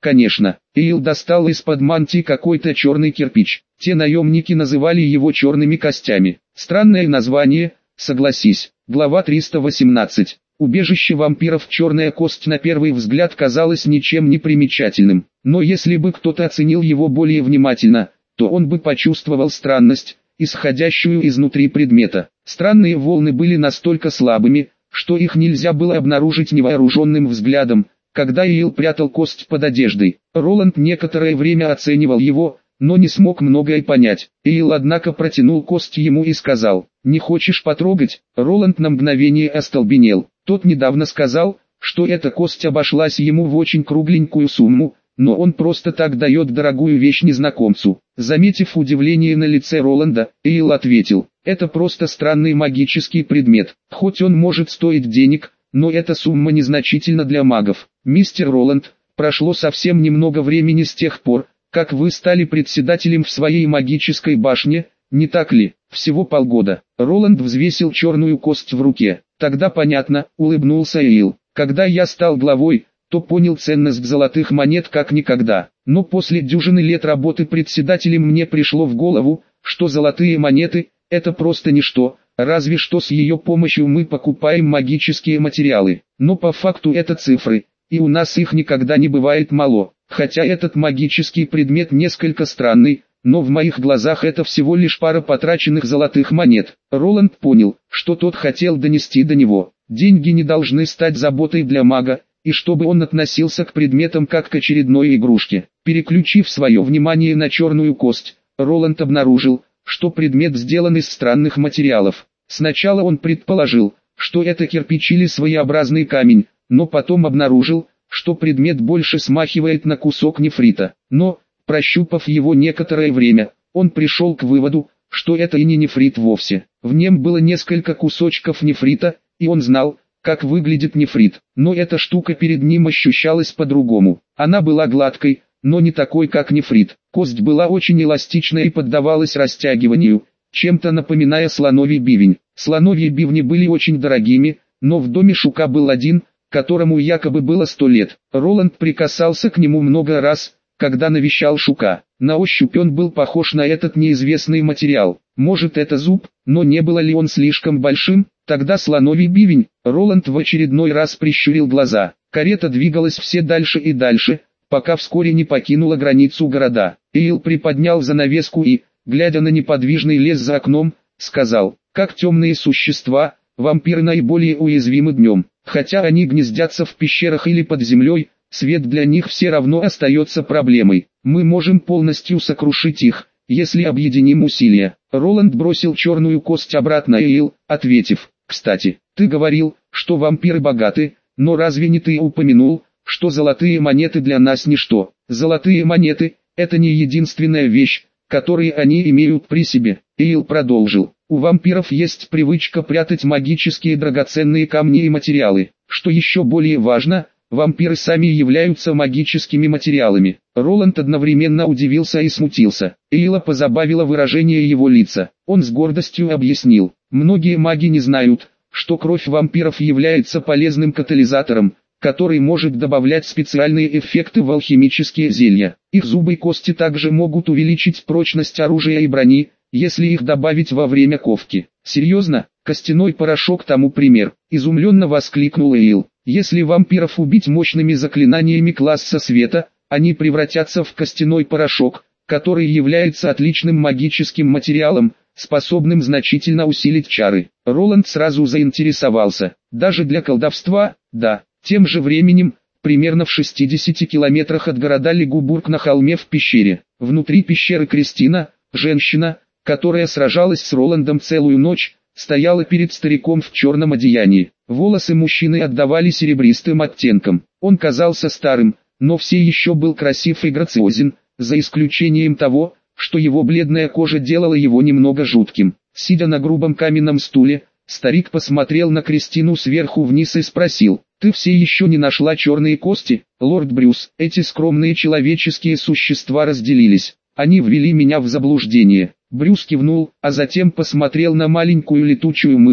конечно. Эйл достал из-под мантии какой-то черный кирпич. Те наемники называли его черными костями. Странное название, согласись. Глава триста восемнадцать. Убежище вампиров. Черная кость на первый взгляд казалась ничем не примечательным. Но если бы кто-то оценил его более внимательно, то он бы почувствовал странность, исходящую изнутри предмета. Странные волны были настолько слабыми, что их нельзя было обнаружить невооруженным взглядом, когда Эйл прятал кость под одеждой. Роланд некоторое время оценивал его, но не смог многое понять. Эйл однако протянул кость ему и сказал: «Не хочешь потрогать?» Роланд на мгновение остолбенел. Тот недавно сказал, что эта кость обошлась ему в очень кругленькую сумму, но он просто так дает дорогую вещь незнакомцу. Заметив удивление на лице Роланда, Эйл ответил: «Это просто странный магический предмет. Хоть он может стоить денег, но эта сумма незначительна для магов. Мистер Роланд, прошло совсем немного времени с тех пор, как вы стали председателем в своей магической башне, не так ли? Всего полгода». Роланд взвесил черную кость в руке. «Тогда понятно», — улыбнулся Эйл. «Когда я стал главой, то понял ценность золотых монет как никогда. Но после дюжины лет работы председателем мне пришло в голову, что золотые монеты – это просто ничто, разве что с ее помощью мы покупаем магические материалы. Но по факту это цифры, и у нас их никогда не бывает мало. Хотя этот магический предмет несколько странный, но в моих глазах это всего лишь пара потраченных золотых монет». Роланд понял, что тот хотел донести до него. Деньги не должны стать заботой для мага, и чтобы он относился к предметам как к очередной игрушке. Переключив свое внимание на черную кость, Роланд обнаружил, что предмет сделан из странных материалов. Сначала он предположил, что это кирпич или своеобразный камень, но потом обнаружил, что предмет больше смахивает на кусок нефрита. Но, прощупав его некоторое время, он пришел к выводу, что это и не нефрит вовсе. В нем было несколько кусочков нефрита, и он знал, как выглядит нефрит, но эта штука перед ним ощущалась по-другому. Она была гладкой, но не такой, как нефрит. Кость была очень эластичной и поддавалась растягиванию, чем-то напоминая слоновий бивень. Слоновьи бивни были очень дорогими, но в доме Шука был один, которому якобы было сто лет. Роланд прикасался к нему много раз, когда навещал Шука. На ощупь он был похож на этот неизвестный материал. Может, это зуб, но не было ли он слишком большим? Тогда слоновий бивень. Роланд в очередной раз прищурил глаза. Карета двигалась все дальше и дальше, пока вскоре не покинула границу города. Эйл приподнял занавеску и, глядя на неподвижный лес за окном, сказал: «Как темные существа, вампиры наиболее уязвимы днем. Хотя они гнездятся в пещерах или под землей, свет для них все равно остается проблемой. Мы можем полностью сокрушить их, если объединим усилия». Роланд бросил черную кость обратно Эйл, ответив: «Кстати, ты говорил, что вампиры богаты, но разве не ты упомянул, что золотые монеты для нас ничто? Золотые монеты – это не единственная вещь, которую они имеют при себе». Эйл продолжил: «У вампиров есть привычка прятать магические драгоценные камни и материалы. Что еще более важно, вампиры сами являются магическими материалами». Роланд одновременно удивился и смутился. Эйла позабавило выражение его лица. Он с гордостью объяснил: «Многие маги не знают, что кровь вампиров является полезным катализатором, который может добавлять специальные эффекты в алхимические зелья. Их зубы и кости также могут увеличить прочность оружия и брони, если их добавить во время ковки». «Серьезно? Костяной порошок тому пример», — изумленно воскликнул Эйл. «Если вампиров убить мощными заклинаниями класса света, они превратятся в костяной порошок, который является отличным магическим материалом, способным значительно усилить чары». Роланд сразу заинтересовался. «Даже для колдовства?» «Да». Тем же временем, примерно в шестидесяти километрах от города Лигубург на холме в пещере, внутри пещеры Кристина, женщина, которая сражалась с Роландом целую ночь, стояла перед стариком в черном одеянии. Волосы мужчины отдавали серебристым оттенком. Он казался старым, но все еще был красив и грациозен, за исключением того, что его бледная кожа делала его немного жутким. Сидя на грубом каменном стуле, старик посмотрел на Кристину сверху вниз и спросил: «Ты все еще не нашла черные кости?» «Лорд Брюс, эти скромные человеческие существа разделились. Они ввели меня в заблуждение». Брюс кивнул, а затем посмотрел на маленькую летучую мышь,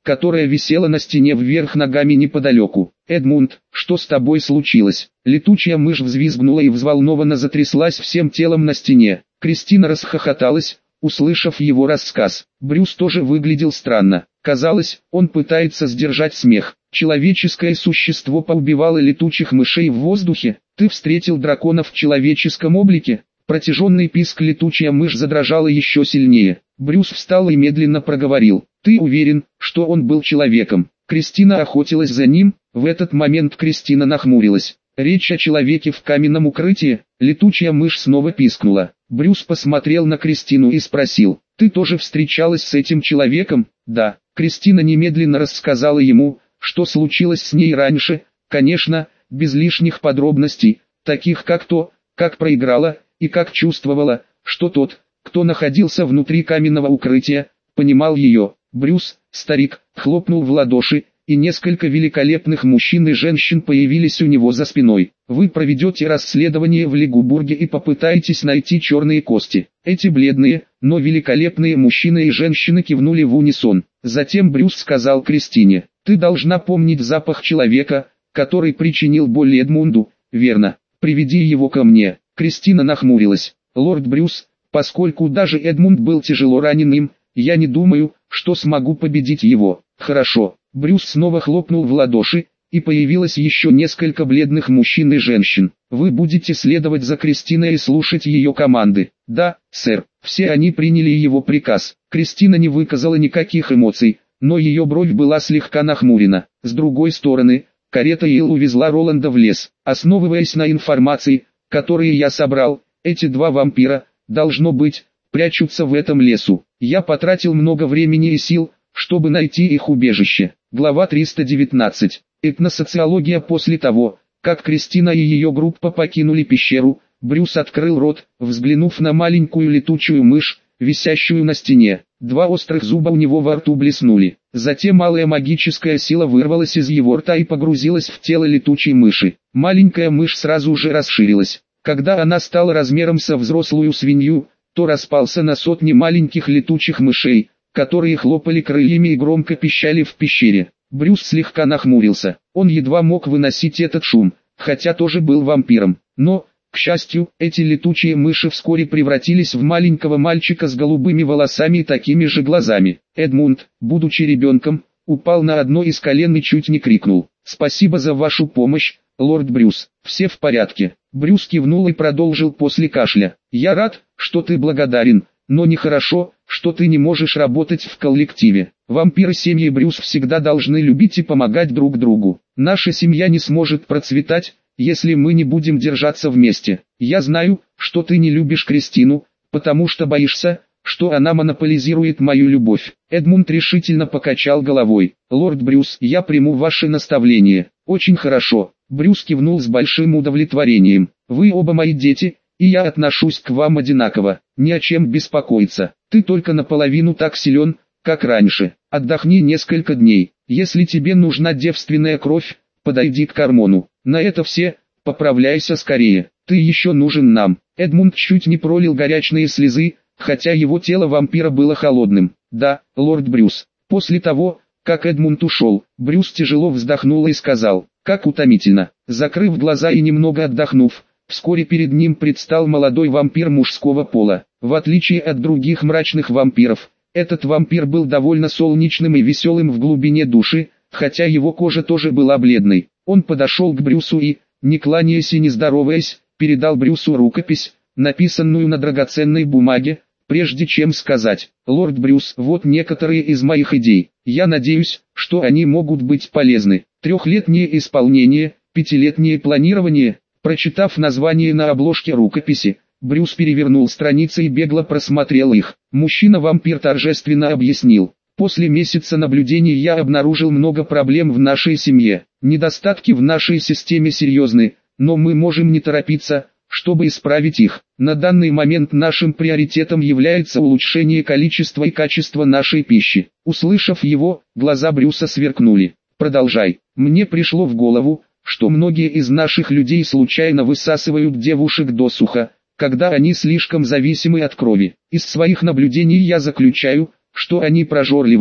которая висела на стене вверх ногами неподалеку. «Эдмунд, что с тобой случилось?» Летучая мышь взвизгнула и взволнованно затряслась всем телом на стене. Кристина расхохоталась, услышав его рассказ. Брюс тоже выглядел странно. Казалось, он пытается сдержать смех. «Человеческое существо поубивало летучих мышей в воздухе? Ты встретил дракона в человеческом облике?» Протяженный писк летучая мышь задрожала еще сильнее. Брюс встал и медленно проговорил: «Ты уверен, что он был человеком?» Кристина охотилась за ним. В этот момент Кристина нахмурилась. Речь о человеке в каменном укрытии. Летучая мышь снова пискнула. Брюс посмотрел на Кристину и спросил: «Ты тоже встречалась с этим человеком?» «Да». Кристина немедленно рассказала ему, что случилось с ней раньше, конечно, без лишних подробностей, таких как то, как проиграла, и как чувствовала, что тот, кто находился внутри каменного укрытия, понимал ее. Брюс, старик, хлопнул в ладоши, и несколько великолепных мужчин и женщин появились у него за спиной. «Вы проведете расследование в Лигубурге и попытаетесь найти черные кости». Эти бледные, но великолепные мужчины и женщины кивнули в унисон. Затем Брюс сказал Кристине: «Ты должна помнить запах человека, который причинил боль Эдмунду, верно? Приведи его ко мне». Кристина нахмурилась. «Лорд Брюс, поскольку даже Эдмунд был тяжело раненым, я не думаю, что смогу победить его». «Хорошо». Брюс снова хлопнул в ладоши, и появилось еще несколько бледных мужчин и женщин. «Вы будете следовать за Кристиной и слушать ее команды». «Да, сэр». Все они приняли его приказ. Кристина не выказала никаких эмоций, но ее бровь была слегка нахмурена. С другой стороны, карета Ил увезла Роланда в лес. Основываясь на информации, которые я собрал, эти два вампира, должно быть, прячутся в этом лесу. Я потратил много времени и сил, чтобы найти их убежище. Глава триста девятнадцать. Этносоциология. После того, как Кристина и ее группа покинули пещеру, Брюс открыл рот, взглянув на маленькую летучую мышь, висящую на стене. Два острых зуба у него во рту блеснули. Затем малая магическая сила вырвалась из его рта и погрузилась в тело летучей мыши. Маленькая мышь сразу же расширилась. Когда она стала размером со взрослую свинью, то распался на сотни маленьких летучих мышей, которые хлопали крыльями и громко пищали в пещере. Брюс слегка нахмурился. Он едва мог выносить этот шум, хотя тоже был вампиром. Но, к счастью, эти летучие мыши вскоре превратились в маленького мальчика с голубыми волосами и такими же глазами. Эдмунд, будучи ребенком, упал на одно из колен и чуть не крикнул: «Спасибо за вашу помощь, лорд Брюс. Все в порядке». Брюс кивнул и продолжил после кашля: «Я рад, что ты благодарен, но нехорошо, что ты не можешь работать в коллективе. Вампиры семьи Брюс всегда должны любить и помогать друг другу. Наша семья не сможет процветать, если мы не будем держаться вместе. Я знаю, что ты не любишь Кристину, потому что боишься, что она монополизирует мою любовь». Эдмунд решительно покачал головой. «Лорд Брюс, я приму ваши наставления». «Очень хорошо». Брюс кивнул с большим удовлетворением. «Вы оба мои дети, и я отношусь к вам одинаково. Не о чем беспокоиться. Ты только наполовину так силен, как раньше. Отдохни несколько дней. Если тебе нужна девственная кровь, подойди к Кармону. На это все, поправляйся скорее. Ты еще нужен нам». Эдмунд чуть не пролил горячные слезы, хотя его тело вампира было холодным. «Да, лорд Брюс». После того, как Эдмунд ушел, Брюс тяжело вздохнул и сказал: «Как утомительно». Закрыв глаза и немного отдохнув, вскоре перед ним предстал молодой вампир мужского пола. В отличие от других мрачных вампиров, этот вампир был довольно солнечным и веселым в глубине души, хотя его кожа тоже была бледной. Он подошел к Брюсу и, не кланяясь и не здороваясь, передал Брюсу рукопись, написанную на драгоценной бумаге, прежде чем сказать: «Лорд Брюс, вот некоторые из моих идей. Я надеюсь, что они могут быть полезны. Трехлетнее исполнение, пятилетнее планирование». Прочитав название на обложке рукописи, Брюс перевернул страницы и бегло просмотрел их. Мужчина-вампир торжественно объяснил: «После месяца наблюдений я обнаружил много проблем в нашей семье. Недостатки в нашей системе серьезны, но мы можем не торопиться, чтобы исправить их. На данный момент нашим приоритетом является улучшение количества и качества нашей пищи». Услышав его, глаза Брюса сверкнули. «Продолжай». «Мне пришло в голову, что многие из наших людей случайно высасывают девушек досуха, когда они слишком зависимы от крови. Из своих наблюдений я заключаю, что они прожорливы,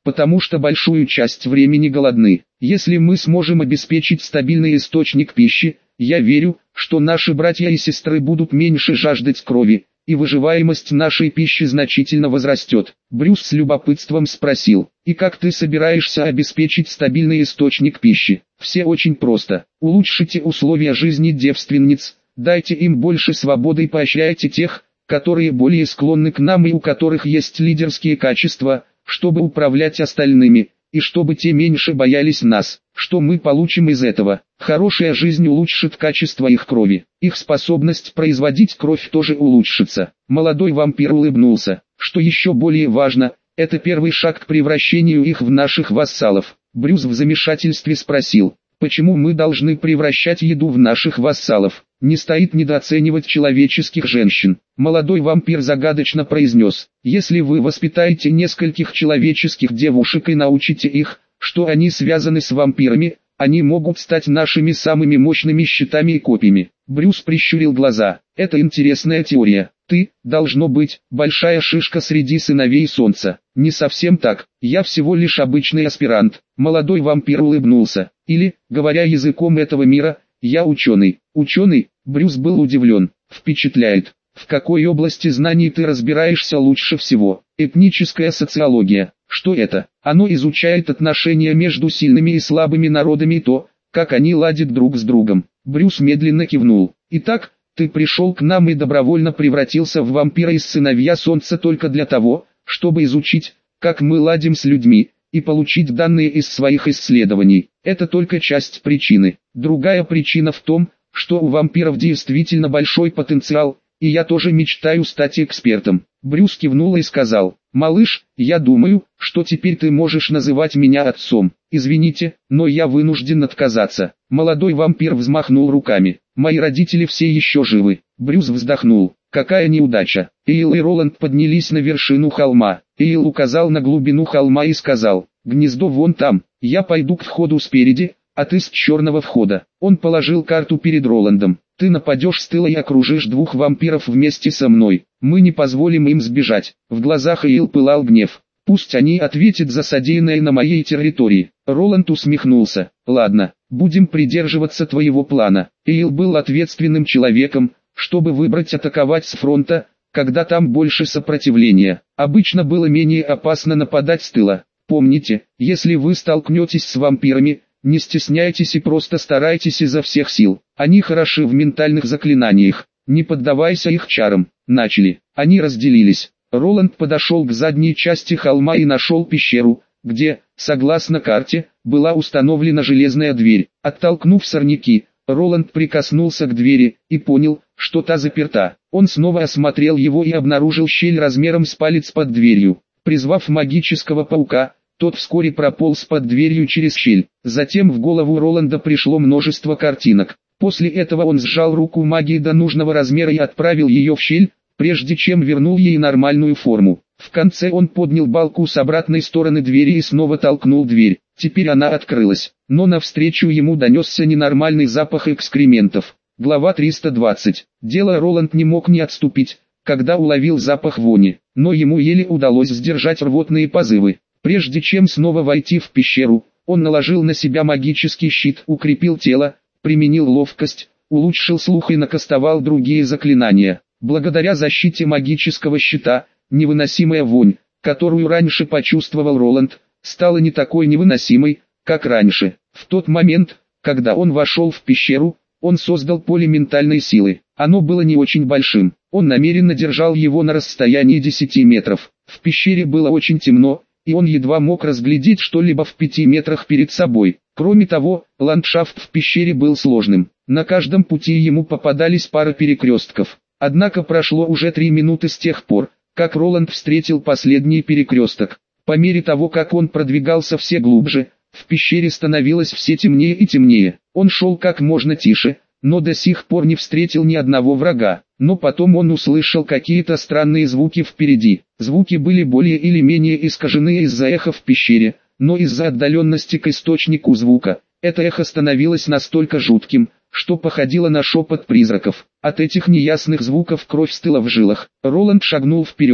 потому что большую часть времени голодны. Если мы сможем обеспечить стабильный источник пищи, я верю, что наши братья и сестры будут меньше жаждать крови, и выживаемость нашей пищи значительно возрастет. Брюс с любопытством спросил: и как ты собираешься обеспечить стабильный источник пищи? Все очень просто. Улучшите условия жизни девственниц, дайте им больше свободы и поощряйте тех, которые более склонны к нам и у которых есть лидерские качества, чтобы управлять остальными, и чтобы те меньше боялись нас. Что мы получим из этого? Хорошая жизнь улучшит качество их крови. Их способность производить кровь тоже улучшится. Молодой вампир улыбнулся. Что еще более важно, это первый шаг к превращению их в наших вассалов. Брюс в замешательстве спросил: почему мы должны превращать еду в наших вассалов? Не стоит недооценивать человеческих женщин. Молодой вампир загадочно произнес: если вы воспитаете нескольких человеческих девушек и научите их, что они связаны с вампирами, они могут стать нашими самыми мощными щитами и копьями. Брюс прищурил глаза. Это интересная теория. Ты, должно быть, большая шишка среди сыновей солнца. Не совсем так, я всего лишь обычный аспирант. Молодой вампир улыбнулся. Или, говоря языком этого мира, я ученый. Ученый? Брюс был удивлен. Впечатляет. В какой области знаний ты разбираешься лучше всего? Этническая социология. Что это? Оно изучает отношения между сильными и слабыми народами и то, как они ладят друг с другом. Брюс медленно кивнул. Итак, ты пришел к нам и добровольно превратился в вампира из сыновья солнца только для того, чтобы изучить, как мы ладим с людьми, и получить данные из своих исследований. Это только часть причины. Другая причина в том, что у вампиров действительно большой потенциал, и я тоже мечтаю стать экспертом. Брюс кивнул и сказал: малыш, я думаю, что теперь ты можешь называть меня отцом. Извините, но я вынужден отказаться. Молодой вампир взмахнул руками. Мои родители все еще живы. Брюс вздохнул. Какая неудача. Эйл и Роланд поднялись на вершину холма. Эйл указал на глубину холма и сказал: гнездо вон там, я пойду к входу спереди, а ты с черного входа. Он положил карту перед Роландом. Ты нападешь с тыла и окружишь двух вампиров вместе со мной. Мы не позволим им сбежать. В глазах Эйл пылал гнев. Пусть они ответят за содеянное на моей территории. Роланд усмехнулся. Ладно, будем придерживаться твоего плана. Эйл был ответственным человеком, чтобы выбрать атаковать с фронта, когда там больше сопротивления. Обычно было менее опасно нападать с тыла. Помните, если вы столкнетесь с вампирами, не стесняйтесь и просто старайтесь изо всех сил. Они хороши в ментальных заклинаниях. Не поддавайся их чарам. Начали. Они разделились. Роланд подошел к задней части холма и нашел пещеру, где, согласно карте, была установлена железная дверь. Оттолкнув сорняки, Роланд прикоснулся к двери и понял, что та заперта. Он снова осмотрел его и обнаружил щель размером с палец под дверью. Призвав магического паука, тот вскоре прополз под дверью через щель. Затем в голову Роланда пришло множество картинок. После этого он сжал руку магии до нужного размера и отправил ее в щель, прежде чем вернул ей нормальную форму. В конце он поднял балку с обратной стороны двери и снова толкнул дверь. Теперь она открылась, но навстречу ему донесся ненормальный запах экскрементов. Глава триста двадцать. Дело Роланд не мог не отступить, когда уловил запах вони, но ему еле удалось сдержать рвотные позывы. Прежде чем снова войти в пещеру, он наложил на себя магический щит, укрепил тело, применил ловкость, улучшил слух и накастовал другие заклинания. Благодаря защите магического щита, невыносимая вонь, которую раньше почувствовал Роланд, стала не такой невыносимой, как раньше. В тот момент, когда он вошел в пещеру, он создал поле ментальной силы. Оно было не очень большим. Он намеренно держал его на расстоянии десяти метров. В пещере было очень темно, и он едва мог разглядеть что-либо в пяти метрах перед собой. Кроме того, ландшафт в пещере был сложным. На каждом пути ему попадались пара перекрестков. Однако прошло уже три минуты с тех пор, как Роланд встретил последний перекресток. По мере того, как он продвигался все глубже, в пещере становилось все темнее и темнее. Он шел как можно тише, но до сих пор не встретил ни одного врага. Но потом он услышал какие-то странные звуки впереди. Звуки были более или менее искажены из-за эха в пещере, но из-за отдаленности к источнику звука, это эхо становилось настолько жутким, что походило на шепот призраков. От этих неясных звуков кровь стыла в жилах. Роланд шагнул вперед,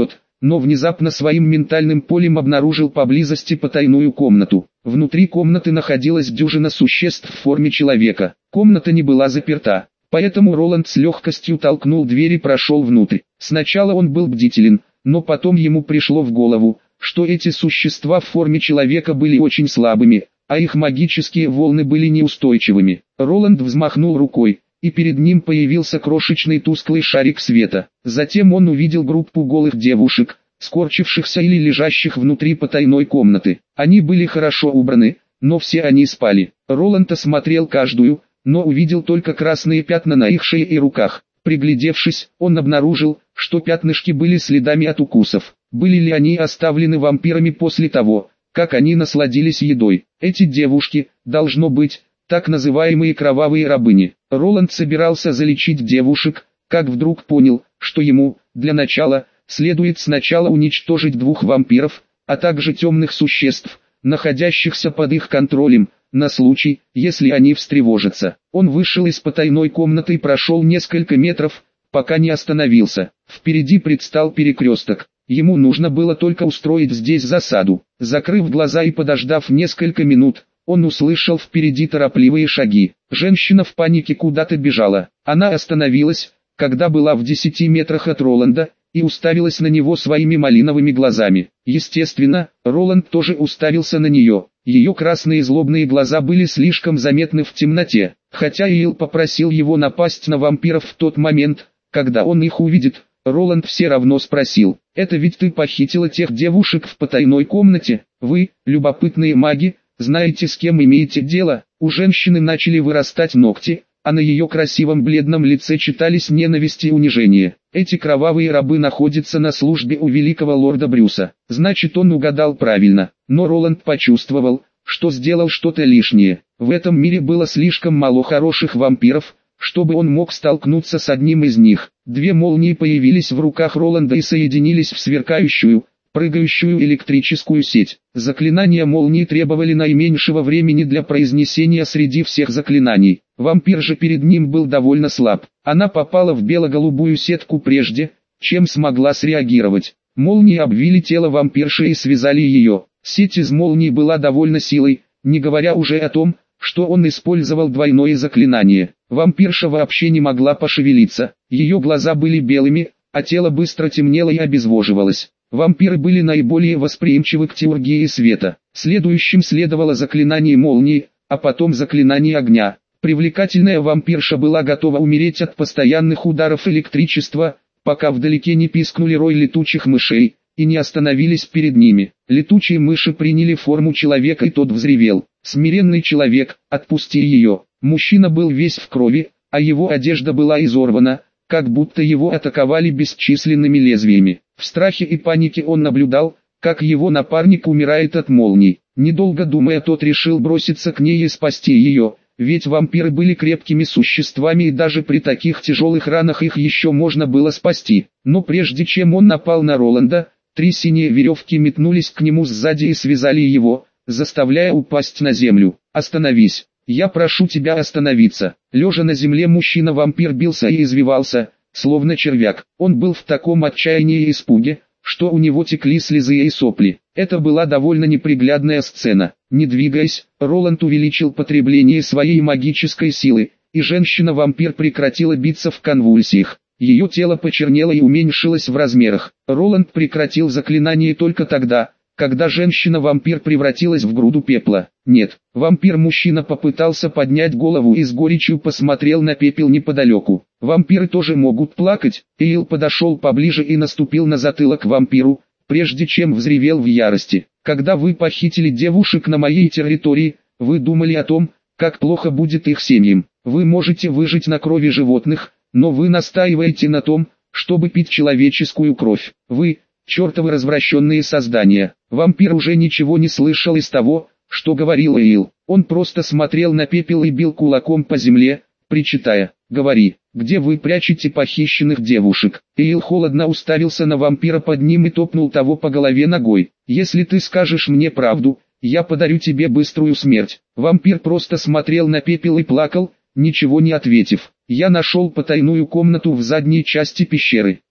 но внезапно своим ментальным полем обнаружил поблизости потайную комнату. Внутри комнаты находилась дюжина существ в форме человека. Комната не была заперта, поэтому Роланд с легкостью толкнул дверь и прошел внутрь. Сначала он был бдителен, но потом ему пришло в голову, что эти существа в форме человека были очень слабыми, а их магические волны были неустойчивыми. Роланд взмахнул рукой, и перед ним появился крошечный тусклый шарик света. Затем он увидел группу голых девушек, скорчившихся или лежащих внутри потайной комнаты. Они были хорошо убраны, но все они спали. Роланд осмотрел каждую, но увидел только красные пятна на их шее и руках. Приглядевшись, он обнаружил, что пятнышки были следами от укусов. Были ли они оставлены вампирами после того, как они насладились едой? Эти девушки, должно быть, так называемые кровавые рабыни. Роланд собирался залечить девушек, как вдруг понял, что ему, для начала, следует сначала уничтожить двух вампиров, а также темных существ, находящихся под их контролем, на случай, если они встревожатся. Он вышел из потайной комнаты и прошел несколько метров, пока не остановился. Впереди предстал перекресток. Ему нужно было только устроить здесь засаду. Закрыв глаза и подождав несколько минут, он услышал впереди торопливые шаги. Женщина в панике куда-то бежала. Она остановилась, когда была в десяти метрах от Роланда, и уставилась на него своими малиновыми глазами. Естественно, Роланд тоже уставился на нее. Ее красные злобные глаза были слишком заметны в темноте. Хотя Иил попросил его напасть на вампиров в тот момент, когда он их увидит, Роланд все равно спросил: «Это ведь ты похитила тех девушек в потайной комнате? Вы, любопытные маги, знаете, с кем имеете дело?» У женщины начали вырастать ногти, а на ее красивом бледном лице читались ненависть и унижение. Эти кровавые рабы находятся на службе у великого лорда Брюса. Значит, он угадал правильно. Но Роланд почувствовал, что сделал что-то лишнее. В этом мире было слишком мало хороших вампиров, чтобы он мог столкнуться с одним из них. Две молнии появились в руках Роланда и соединились в сверкающую, прыгающую электрическую сеть. Заклинания молнии требовали наименьшего времени для произнесения среди всех заклинаний. Вампир же перед ним был довольно слаб. Она попала в бело-голубую сетку прежде, чем смогла среагировать. Молнии обвили тело вампирши и связали ее. Сеть из молний была довольно силой, не говоря уже о том, что он использовал двойное заклинание. Вампирша вообще не могла пошевелиться. Ее глаза были белыми, а тело быстро темнело и обезвоживалось. Вампиры были наиболее восприимчивы к теургии света. Следующим следовало заклинание молнии, а потом заклинание огня. Привлекательная вампирша была готова умереть от постоянных ударов электричества, пока вдалеке не пискнули рой летучих мышей, и не остановились перед ними. Летучие мыши приняли форму человека, и тот взревел: «Смиренный человек, отпусти ее!» Мужчина был весь в крови, а его одежда была изорвана, как будто его атаковали бесчисленными лезвиями. В страхе и панике он наблюдал, как его напарник умирает от молний. Недолго думая, тот решил броситься к ней и спасти ее, ведь вампиры были крепкими существами и даже при таких тяжелых ранах их еще можно было спасти. Но прежде чем он напал на Роланда, три синие веревки метнулись к нему сзади и связали его, заставляя упасть на землю. «Остановись! Я прошу тебя остановиться!» Лежа на земле, мужчина-вампир бился и извивался, словно червяк. Он был в таком отчаянии и испуге, что у него текли слезы и сопли. Это была довольно неприглядная сцена. Не двигаясь, Роланд увеличил потребление своей магической силы, и женщина-вампир прекратила биться в конвульсиях. Ее тело почернело и уменьшилось в размерах. Роланд прекратил заклинание только тогда, когда женщина-вампир превратилась в груду пепла. Нет, вампир-мужчина попытался поднять голову и с горечью посмотрел на пепел неподалеку. Вампиры тоже могут плакать. Иил подошел поближе и наступил на затылок вампиру, прежде чем взревел в ярости: «Когда вы похитили девушек на моей территории, вы думали о том, как плохо будет их семьям. Вы можете выжить на крови животных, но вы настаиваете на том, чтобы пить человеческую кровь. Вы, чертовы развращенные создания!» Вампир уже ничего не слышал из того, что говорил Иил. Он просто смотрел на пепел и бил кулаком по земле, причитая: «Говори, где вы прячете похищенных девушек?» Иил холодно уставился на вампира под ним и топнул того по голове ногой. «Если ты скажешь мне правду, я подарю тебе быструю смерть». Вампир просто смотрел на пепел и плакал, ничего не ответив. «Я нашел потайную комнату в задней части пещеры.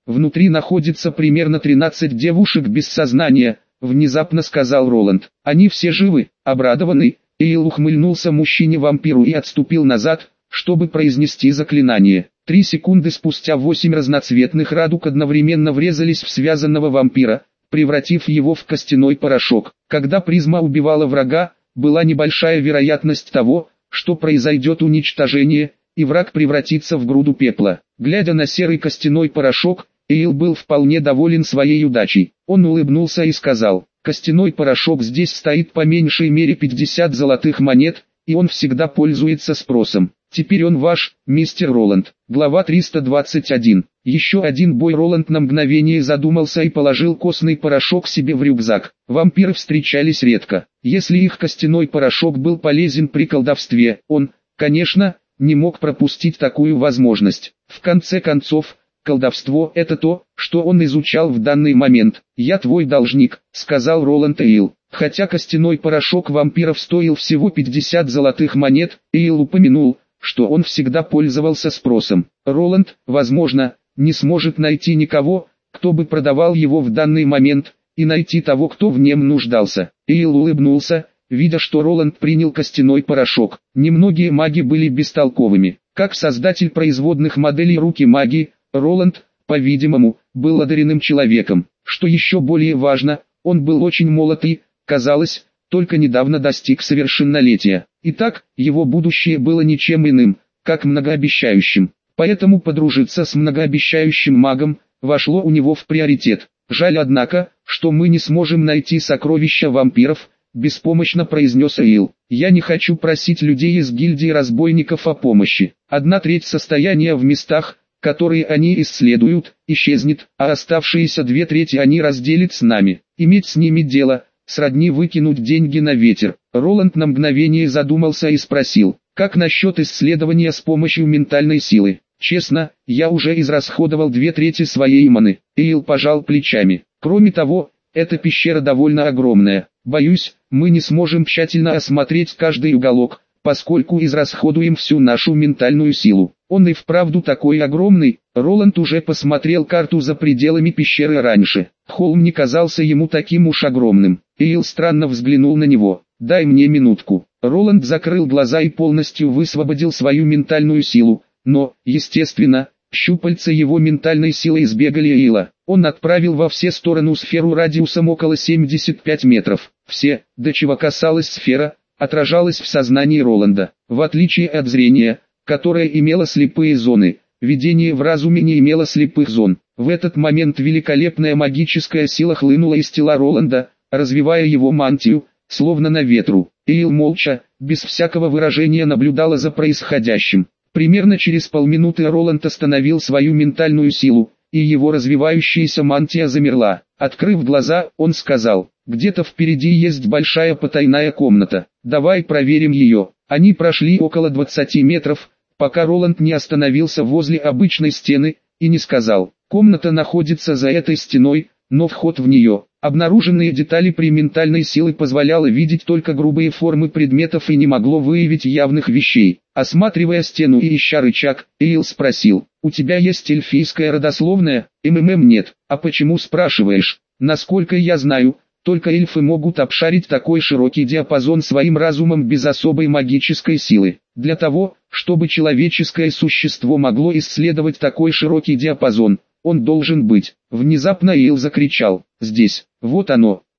внутри находится примерно тринадцать девушек без сознания, внезапно сказал Роланд. Они все живы, обрадованный, Эйл ухмыльнулся мужчине-вампиру и отступил назад, чтобы произнести заклинание. Три секунды спустя восемь разноцветных радуг одновременно врезались в связанного вампира, превратив его в костяной порошок. Когда призма убивала врага, была небольшая вероятность того, что произойдет уничтожение, и враг превратится в груду пепла. Глядя на серый костяной порошок, Эйл был вполне доволен своей удачей. Он улыбнулся и сказал: «Костяной порошок здесь стоит по меньшей мере пятьдесят золотых монет, и он всегда пользуется спросом. Теперь он ваш, мистер Роланд». Глава триста двадцать один. Еще один бой. Роланд на мгновение задумался и положил костный порошок себе в рюкзак. Вампиры встречались редко. Если их костяной порошок был полезен при колдовстве, он, конечно, не мог пропустить такую возможность. В конце концов, колдовство – это то, что он изучал в данный момент. «Я твой должник», – сказал Роланд Эйл. Хотя костяной порошок вампиров стоил всего пятьдесят золотых монет, Эйл упомянул, что он всегда пользовался спросом. Роланд, возможно, не сможет найти никого, кто бы продавал его в данный момент, и найти того, кто в нем нуждался. Эйл улыбнулся, видя, что Роланд принял костяной порошок. Немногие маги были бестолковыми. Как создатель производных моделей руки магии, Роланд, по-видимому, был одаренным человеком. Что еще более важно, он был очень молод и, казалось, только недавно достиг совершеннолетия. Итак, его будущее было ничем иным, как многообещающим. Поэтому подружиться с многообещающим магом вошло у него в приоритет. «Жаль, однако, что мы не сможем найти сокровища вампиров», — беспомощно произнес Эйл. «Я не хочу просить людей из гильдии разбойников о помощи. Одна треть состояния в местах, которые они исследуют, исчезнет, а оставшиеся две трети они разделят с нами. Иметь с ними дело — сродни выкинуть деньги на ветер». Роланд на мгновение задумался и спросил: «Как насчет исследования с помощью ментальной силы?» «Честно, я уже израсходовал две трети своей маны». Эйл пожал плечами. «Кроме того, эта пещера довольно огромная. Боюсь, мы не сможем тщательно осмотреть каждый уголок, поскольку израсходуем всю нашу ментальную силу». Он и вправду такой огромный. Роланд уже посмотрел карту за пределами пещеры раньше. Холм не казался ему таким уж огромным. Эйл странно взглянул на него. «Дай мне минутку». Роланд закрыл глаза и полностью высвободил свою ментальную силу, но, естественно, щупальца его ментальной силы избегали Эйла. Он отправил во все стороны сферу радиусом около семидесяти пяти метров. Все, до чего касалась сфера, отражалось в сознании Роланда. В отличие от зрения, которое имело слепые зоны, видение в разуме не имело слепых зон. В этот момент великолепная магическая сила хлынула из тела Роланда, развивая его мантию, словно на ветру. Эйл молча, без всякого выражения наблюдала за происходящим. Примерно через полминуты Роланд остановил свою ментальную силу, и его развивающаяся мантия замерла. Открыв глаза, он сказал: «Где-то впереди есть большая потайная комната. Давай проверим ее». Они прошли около двадцати метров, пока Роланд не остановился возле обычной стены, и не сказал: «Комната находится за этой стеной, но вход в нее». Обнаруженные детали при ментальной силе позволяло видеть только грубые формы предметов и не могло выявить явных вещей. Осматривая стену и ища рычаг, Эйл спросил: «У тебя есть эльфийская родословная?» «МММ нет». «А почему спрашиваешь?» «Насколько я знаю, только эльфы могут обшарить такой широкий диапазон своим разумом без особой магической силы. Для того, чтобы человеческое существо могло исследовать такой широкий диапазон, он должен быть». Внезапно Эйл закричал: «Здесь, вот оно!»